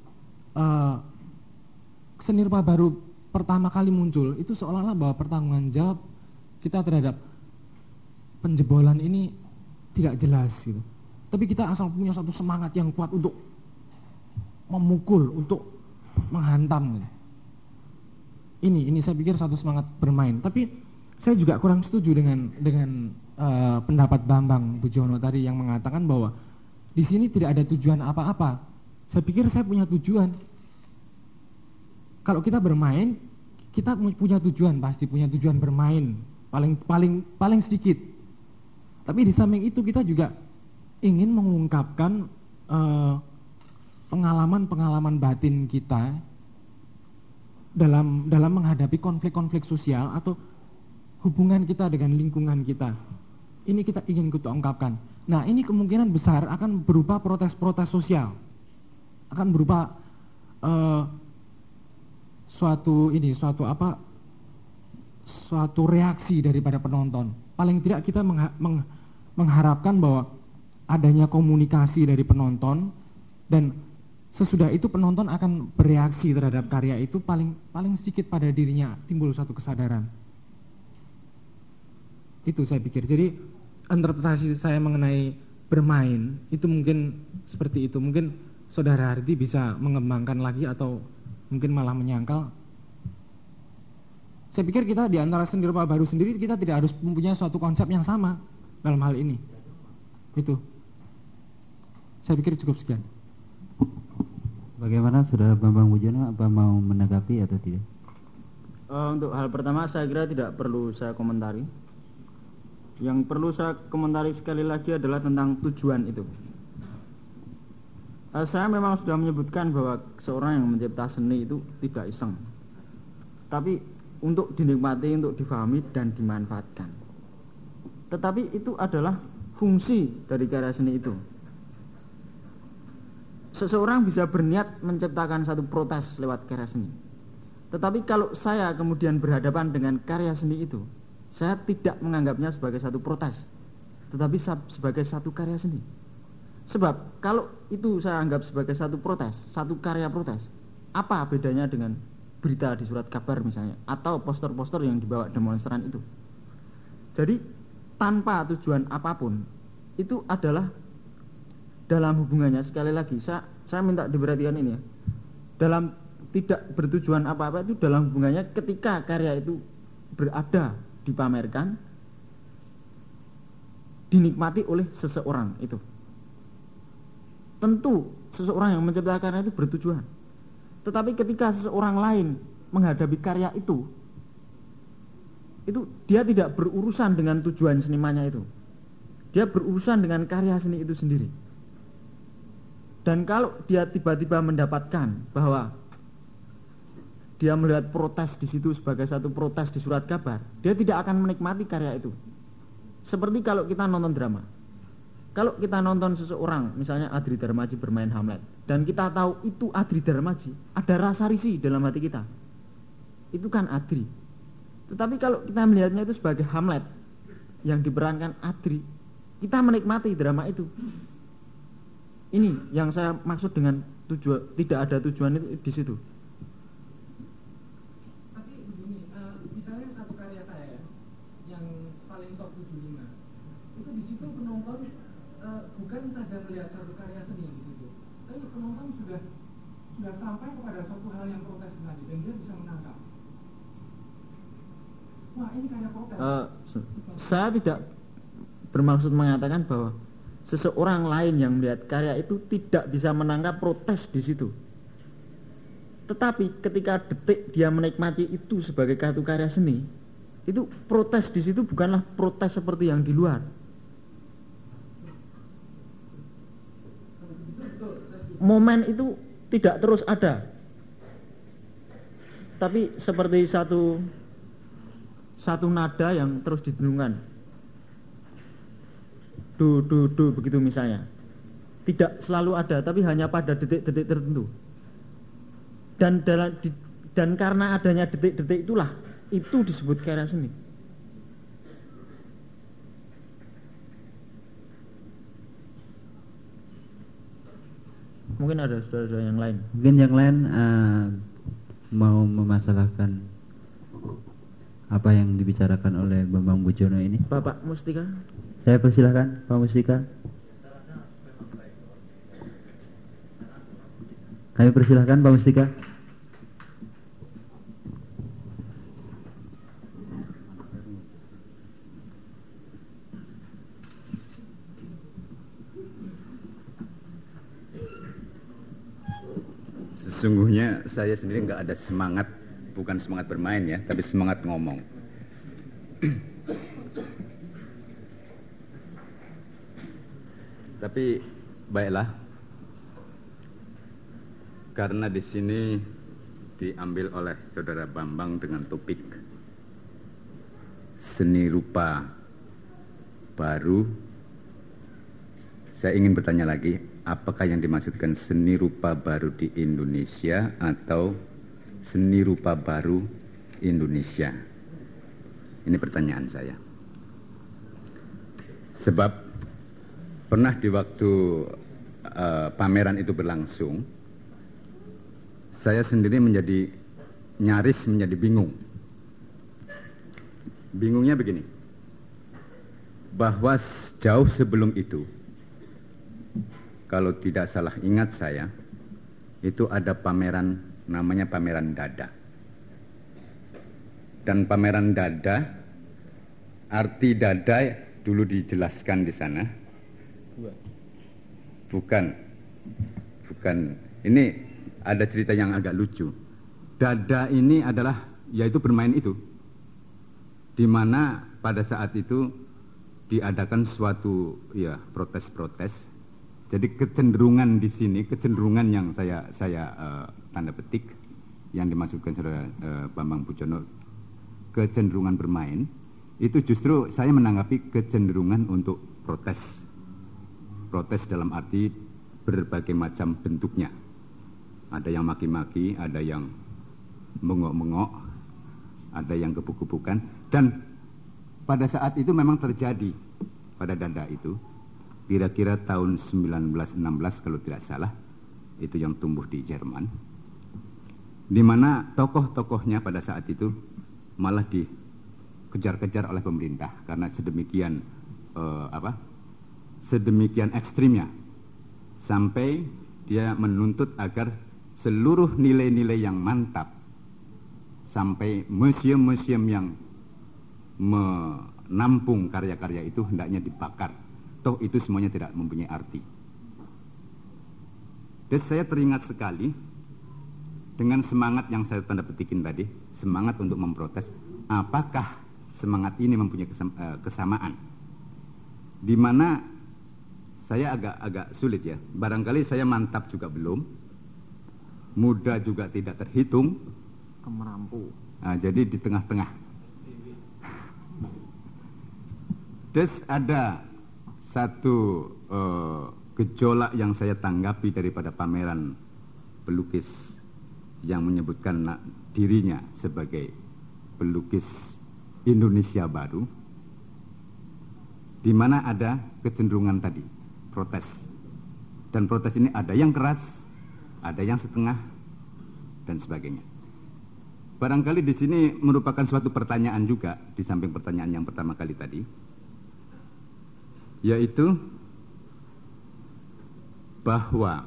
seni rupa baru pertama kali muncul, itu seolah-olah bahwa pertanggungan jawab kita terhadap penjebolan ini tidak jelas gitu. Tapi kita asal punya satu semangat yang kuat untuk memukul, untuk menghantam gitu. Ini saya pikir satu semangat bermain. Tapi saya juga kurang setuju dengan pendapat Bambang Bujono tadi yang mengatakan bahwa di sini tidak ada tujuan apa-apa. Saya pikir saya punya tujuan. Kalau kita bermain, kita punya tujuan, pasti punya tujuan bermain. paling sedikit. Tapi di samping itu kita juga ingin mengungkapkan pengalaman-pengalaman batin kita dalam menghadapi konflik-konflik sosial atau hubungan kita dengan lingkungan kita. Ini kita ingin kita ungkapkan. Nah, ini kemungkinan besar akan berupa protes-protes sosial, akan berupa suatu reaksi daripada penonton. Paling tidak kita mengharapkan bahwa adanya komunikasi dari penonton, dan sesudah itu penonton akan bereaksi terhadap karya itu paling sedikit pada dirinya timbul suatu kesadaran. Itu saya pikir. Jadi interpretasi saya mengenai bermain itu mungkin seperti itu. Mungkin Saudara Hardi bisa mengembangkan lagi atau mungkin malah menyangkal. Saya pikir kita di antara seni rupa baru sendiri kita tidak harus mempunyai suatu konsep yang sama dalam hal ini. Itu. Saya pikir cukup sekian. Bagaimana Saudara Bambang Bujono, apa mau menanggapi atau tidak? Untuk hal pertama saya kira tidak perlu saya komentari. Yang perlu saya komentari sekali lagi adalah tentang tujuan itu. Saya memang sudah menyebutkan bahwa seorang yang mencipta seni itu tidak iseng, tapi untuk dinikmati, untuk difahami dan dimanfaatkan. Tetapi itu adalah fungsi dari karya seni itu. Seseorang bisa berniat menciptakan satu protes lewat karya seni. Tetapi kalau saya kemudian berhadapan dengan karya seni itu, saya tidak menganggapnya sebagai satu protes, tetapi sebagai satu karya seni. Sebab kalau itu saya anggap sebagai satu protes, satu karya protes, apa bedanya dengan berita di surat kabar misalnya, atau poster-poster yang dibawa demonstran itu? Jadi tanpa tujuan apapun, itu adalah dalam hubungannya, sekali lagi saya minta diperhatikan ini ya, dalam tidak bertujuan apa-apa itu dalam hubungannya ketika karya itu berada, dipamerkan, dinikmati oleh seseorang itu. Tentu seseorang yang menciptakan karya itu bertujuan. Tetapi ketika seseorang lain menghadapi karya itu dia tidak berurusan dengan tujuan senimannya itu. Dia berurusan dengan karya seni itu sendiri. Dan kalau dia tiba-tiba mendapatkan bahwa dia melihat protes di situ sebagai satu protes di surat kabar, dia tidak akan menikmati karya itu. Seperti kalau kita nonton drama. Kalau kita nonton seseorang, misalnya Adri Darmaji bermain Hamlet, dan kita tahu itu Adri Darmaji, ada rasa risih dalam hati kita. Itu kan Adri. Tetapi kalau kita melihatnya itu sebagai Hamlet yang diperankan Adri, kita menikmati drama itu. Ini yang saya maksud dengan tujuan, tidak ada tujuan itu di situ. Tapi begini, misalnya satu karya saya yang paling top 75, itu di situ penonton bukan saja melihat satu karya seni di situ, tapi penonton sudah sampai kepada suatu hal yang protes tadi, dan dia bisa menangkap. Wah, ini karya protes. Saya tidak bermaksud mengatakan bahwa seseorang lain yang melihat karya itu tidak bisa menangkap protes di situ. Tetapi ketika detik dia menikmati itu sebagai satu karya seni, itu protes di situ bukanlah protes seperti yang di luar. Momen itu tidak terus ada, tapi seperti satu nada yang terus didengungkan, do begitu misalnya. Tidak selalu ada, tapi hanya pada detik-detik tertentu. Dan karena adanya detik-detik itulah itu disebut karya seni. Mungkin ada saudara yang lain. Mungkin yang lain mau memasalahkan apa yang dibicarakan oleh Bambang Bujono ini. Bapak Mustika. Saya persilahkan Pak Mustika. Kami persilahkan Pak Mustika. Sesungguhnya saya sendiri nggak ada semangat, bukan semangat bermain ya, tapi semangat ngomong. Tapi baiklah, karena di sini diambil oleh Saudara Bambang dengan topik seni rupa baru. Saya ingin bertanya lagi, apakah yang dimaksudkan seni rupa baru di Indonesia atau seni rupa baru Indonesia? Ini pertanyaan saya. Sebab pernah di waktu pameran itu berlangsung, saya sendiri nyaris menjadi bingung. Bingungnya begini, bahwa jauh sebelum itu, kalau tidak salah ingat saya, itu ada pameran namanya pameran dada. Dan pameran dada, arti dada dulu dijelaskan di sana. Bukan. Ini ada cerita yang agak lucu. Dada ini adalah, yaitu bermain itu, di mana pada saat itu diadakan suatu protes-protes. Jadi kecenderungan di sini, kecenderungan yang saya tanda petik, yang dimaksudkan Saudara Bambang Bujono, kecenderungan bermain, itu justru saya menanggapi kecenderungan untuk protes. Protes dalam arti berbagai macam bentuknya. Ada yang maki-maki, ada yang mengok-mengok, ada yang gebuk-gebukan. Dan pada saat itu memang terjadi pada dada itu, kira-kira tahun 1916 kalau tidak salah, itu yang tumbuh di Jerman, di mana tokoh-tokohnya pada saat itu malah dikejar-kejar oleh pemerintah karena sedemikian sedemikian ekstrimnya, sampai dia menuntut agar seluruh nilai-nilai yang mantap, sampai museum-museum yang menampung karya-karya itu hendaknya dibakar. Toh itu semuanya tidak mempunyai arti. Dan saya teringat sekali dengan semangat yang saya tanda petikin tadi, semangat untuk memprotes. Apakah semangat ini mempunyai kesamaan? Di mana saya agak sulit ya. Barangkali saya mantap juga belum, muda juga tidak terhitung, kemerampu. Nah, jadi di tengah-tengah. Terus ada satu gejolak yang saya tanggapi daripada pameran pelukis yang menyebutkan dirinya sebagai pelukis Indonesia baru, di mana ada kecenderungan tadi, protes. Dan protes ini ada yang keras, ada yang setengah, dan sebagainya. Barangkali di sini merupakan suatu pertanyaan juga, di samping pertanyaan yang pertama kali tadi, yaitu bahwa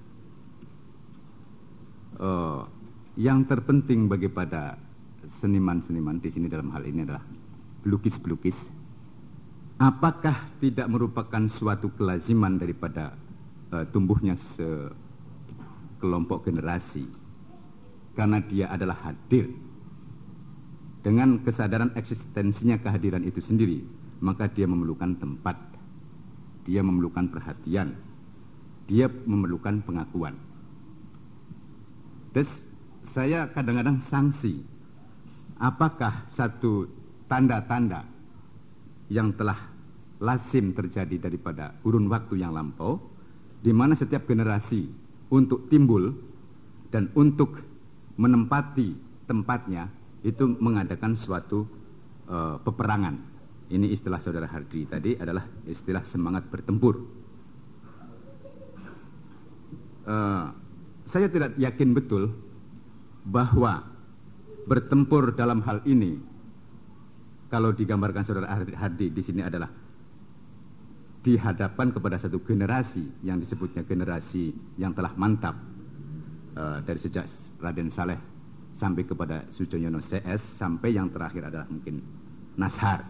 yang terpenting bagi pada seniman-seniman di sini dalam hal ini adalah pelukis-pelukis. Apakah tidak merupakan suatu kelaziman daripada tumbuhnya sekelompok generasi, karena dia adalah hadir dengan kesadaran eksistensinya kehadiran itu sendiri, maka dia memerlukan tempat, dia memerlukan perhatian, dia memerlukan pengakuan. Terus saya kadang-kadang sanksi, apakah satu tanda-tanda yang telah lazim terjadi daripada kurun waktu yang lampau, di mana setiap generasi untuk timbul dan untuk menempati tempatnya itu mengadakan suatu peperangan. Ini istilah Saudara Hardri tadi adalah istilah semangat bertempur. Saya tidak yakin betul bahwa bertempur dalam hal ini, kalau digambarkan Saudara Hardi di sini, adalah dihadapkan kepada satu generasi yang disebutnya generasi yang telah mantap, dari sejak Raden Saleh sampai kepada Sujonyono CS, sampai yang terakhir adalah mungkin Nashar,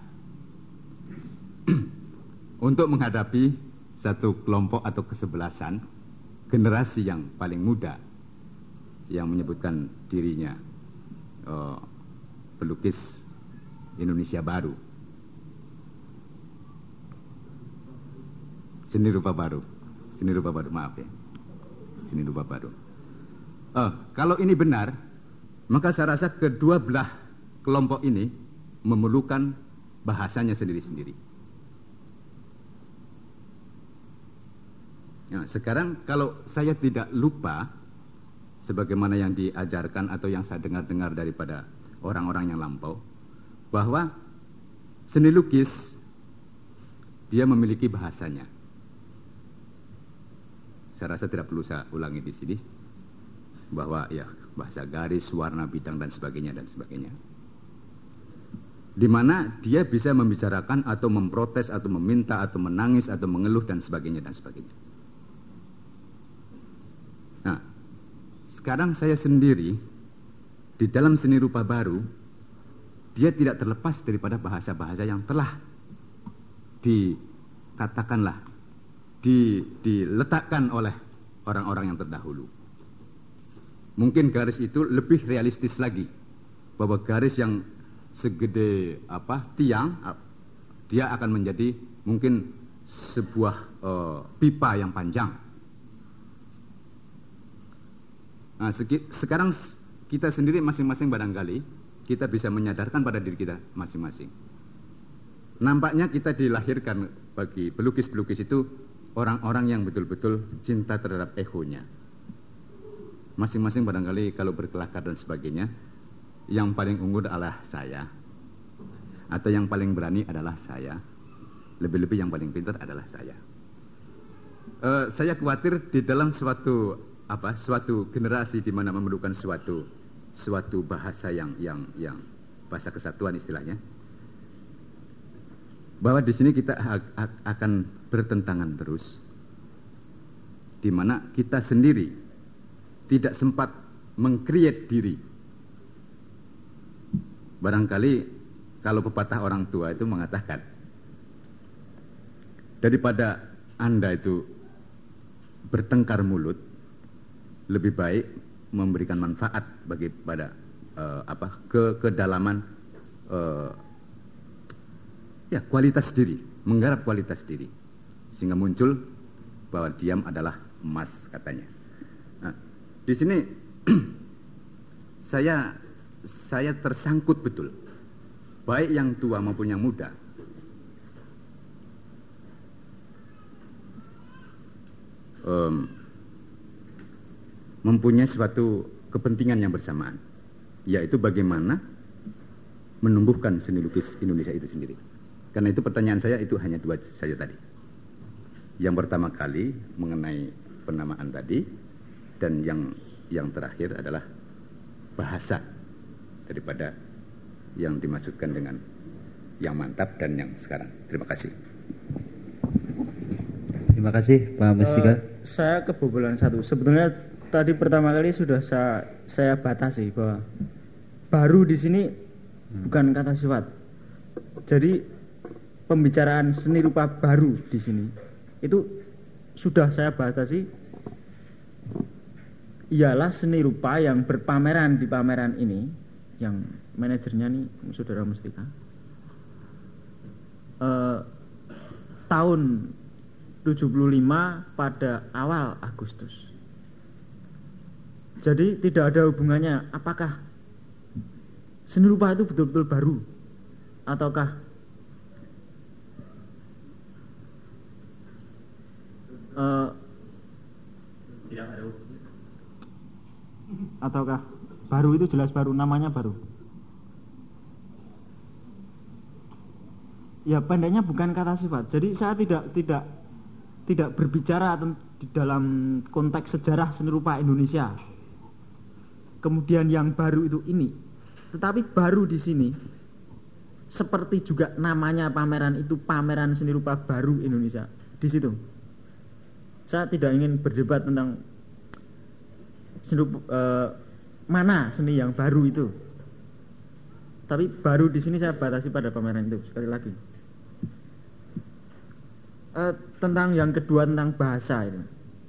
untuk menghadapi satu kelompok atau kesebelasan generasi yang paling muda yang menyebutkan dirinya pelukis Indonesia baru. Seni rupa baru, maaf ya. Seni rupa baru. Kalau ini benar, maka saya rasa kedua belah kelompok ini memerlukan bahasanya sendiri-sendiri. Nah, sekarang kalau saya tidak lupa, sebagaimana yang diajarkan atau yang saya dengar-dengar daripada orang-orang yang lampau, bahwa seni lukis dia memiliki bahasanya. Saya rasa tidak perlu saya ulangi di sini, bahwa ya bahasa garis, warna, bidang dan sebagainya, di mana dia bisa membicarakan atau memprotes atau meminta atau menangis atau mengeluh dan sebagainya. Nah, sekarang saya sendiri di dalam seni rupa baru, dia tidak terlepas daripada bahasa-bahasa yang telah diletakkan oleh orang-orang yang terdahulu. Mungkin garis itu lebih realistis lagi, bahwa garis yang segede tiang, dia akan menjadi mungkin sebuah pipa yang panjang. Nah, sekarang kita sendiri masing-masing barangkali kita bisa menyadarkan pada diri kita masing-masing. Nampaknya kita dilahirkan bagi pelukis-pelukis itu orang-orang yang betul-betul cinta terhadap egonya. Masing-masing barangkali kalau berkelakar dan sebagainya, yang paling unggul adalah saya, atau yang paling berani adalah saya, lebih-lebih yang paling pintar adalah saya. Saya khawatir di dalam suatu generasi di mana memerlukan suatu bahasa yang bahasa kesatuan istilahnya, bahwa di sini kita akan bertentangan terus, di mana kita sendiri tidak sempat meng-create diri. Barangkali kalau pepatah orang tua itu mengatakan, daripada Anda itu bertengkar mulut, lebih baik memberikan manfaat pada kedalaman kualitas diri, menggarap kualitas diri, sehingga muncul bahwa diam adalah emas, katanya. Nah, di sini saya tersangkut betul, baik yang tua maupun yang muda, mempunyai suatu kepentingan yang bersamaan, yaitu bagaimana menumbuhkan seni lukis Indonesia itu sendiri. Karena itu pertanyaan saya itu hanya dua saja tadi. Yang pertama kali mengenai penamaan tadi, dan yang terakhir adalah bahasa daripada yang dimaksudkan dengan yang mantap dan yang sekarang. Terima kasih. Terima kasih Pak Mesika. Saya kebobolan satu. Sebetulnya tadi pertama kali sudah saya batasi bahwa baru di sini bukan kata sifat. Jadi pembicaraan seni rupa baru di sini itu sudah saya batasi, ialah seni rupa yang berpameran di pameran ini, yang manajernya nih Saudara Mustika, tahun 75 pada awal Agustus. Jadi tidak ada hubungannya apakah seni rupa itu betul-betul baru ataukah tidak ada hubungannya, ataukah baru itu jelas baru, namanya baru. Ya pendeknya bukan kata sifat. Jadi saya tidak berbicara di dalam konteks sejarah seni rupa Indonesia. Kemudian yang baru itu ini, tetapi baru di sini seperti juga namanya pameran itu pameran seni rupa baru Indonesia. Di situ saya tidak ingin berdebat tentang seni mana seni yang baru itu, tapi baru di sini saya batasi pada pameran itu. Sekali lagi tentang yang kedua, tentang bahasa itu,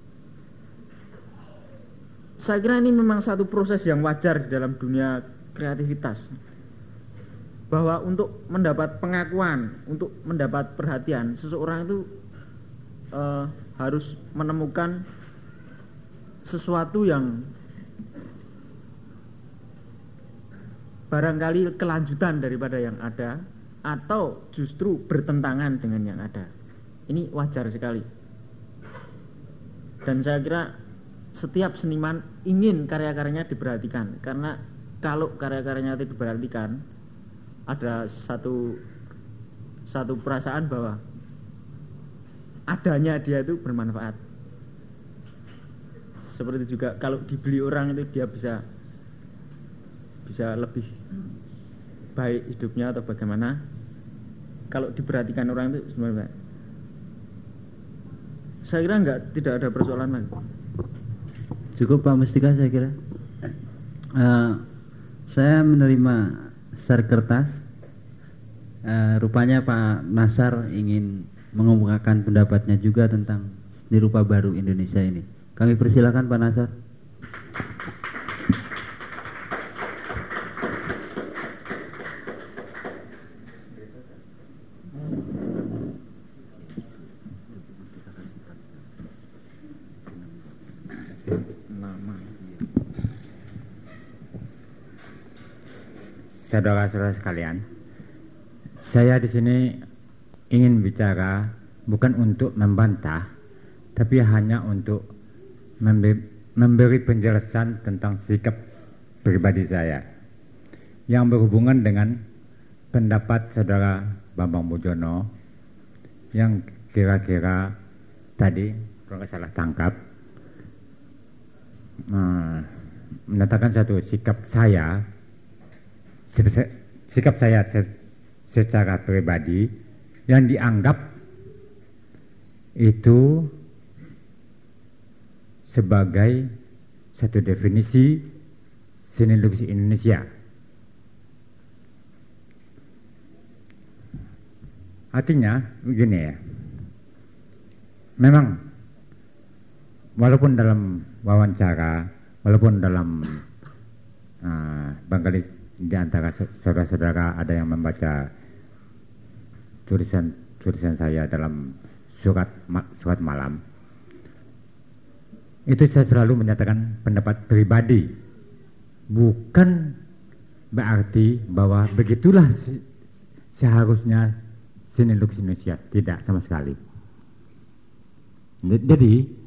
saya kira ini memang satu proses yang wajar di dalam dunia kreativitas, bahwa untuk mendapat pengakuan, untuk mendapat perhatian, seseorang itu harus menemukan sesuatu yang barangkali kelanjutan daripada yang ada atau justru bertentangan dengan yang ada. Ini wajar sekali. Dan saya kira setiap seniman ingin karya-karyanya diperhatikan, karena kalau karya-karyanya itu diperhatikan, ada satu perasaan bahwa adanya dia itu bermanfaat. Seperti juga kalau dibeli orang itu dia bisa lebih baik hidupnya atau bagaimana. Kalau diperhatikan orang itu sebenarnya saya kira tidak ada persoalan lagi. Cukup Pak Mustika, saya kira. Saya menerima share kertas. Rupanya Pak Nasar ingin mengemukakan pendapatnya juga tentang seni rupa baru Indonesia ini. Kami persilakan Pak Nasar. Saudara-saudara sekalian, saya di sini ingin bicara bukan untuk membantah, tapi hanya untuk memberi penjelasan tentang sikap pribadi saya yang berhubungan dengan pendapat saudara Bambang Mujono yang kira-kira tadi kalau nggak salah tangkap menyatakan satu sikap saya secara pribadi yang dianggap itu sebagai satu definisi seni lukis Indonesia. Artinya begini ya, memang walaupun dalam wawancara, walaupun dalam barangkali di antara saudara-saudara ada yang membaca tulisan saya dalam surat malam, itu saya selalu menyatakan pendapat pribadi, bukan berarti bahwa begitulah seharusnya seni lukis Indonesia, tidak sama sekali. Jadi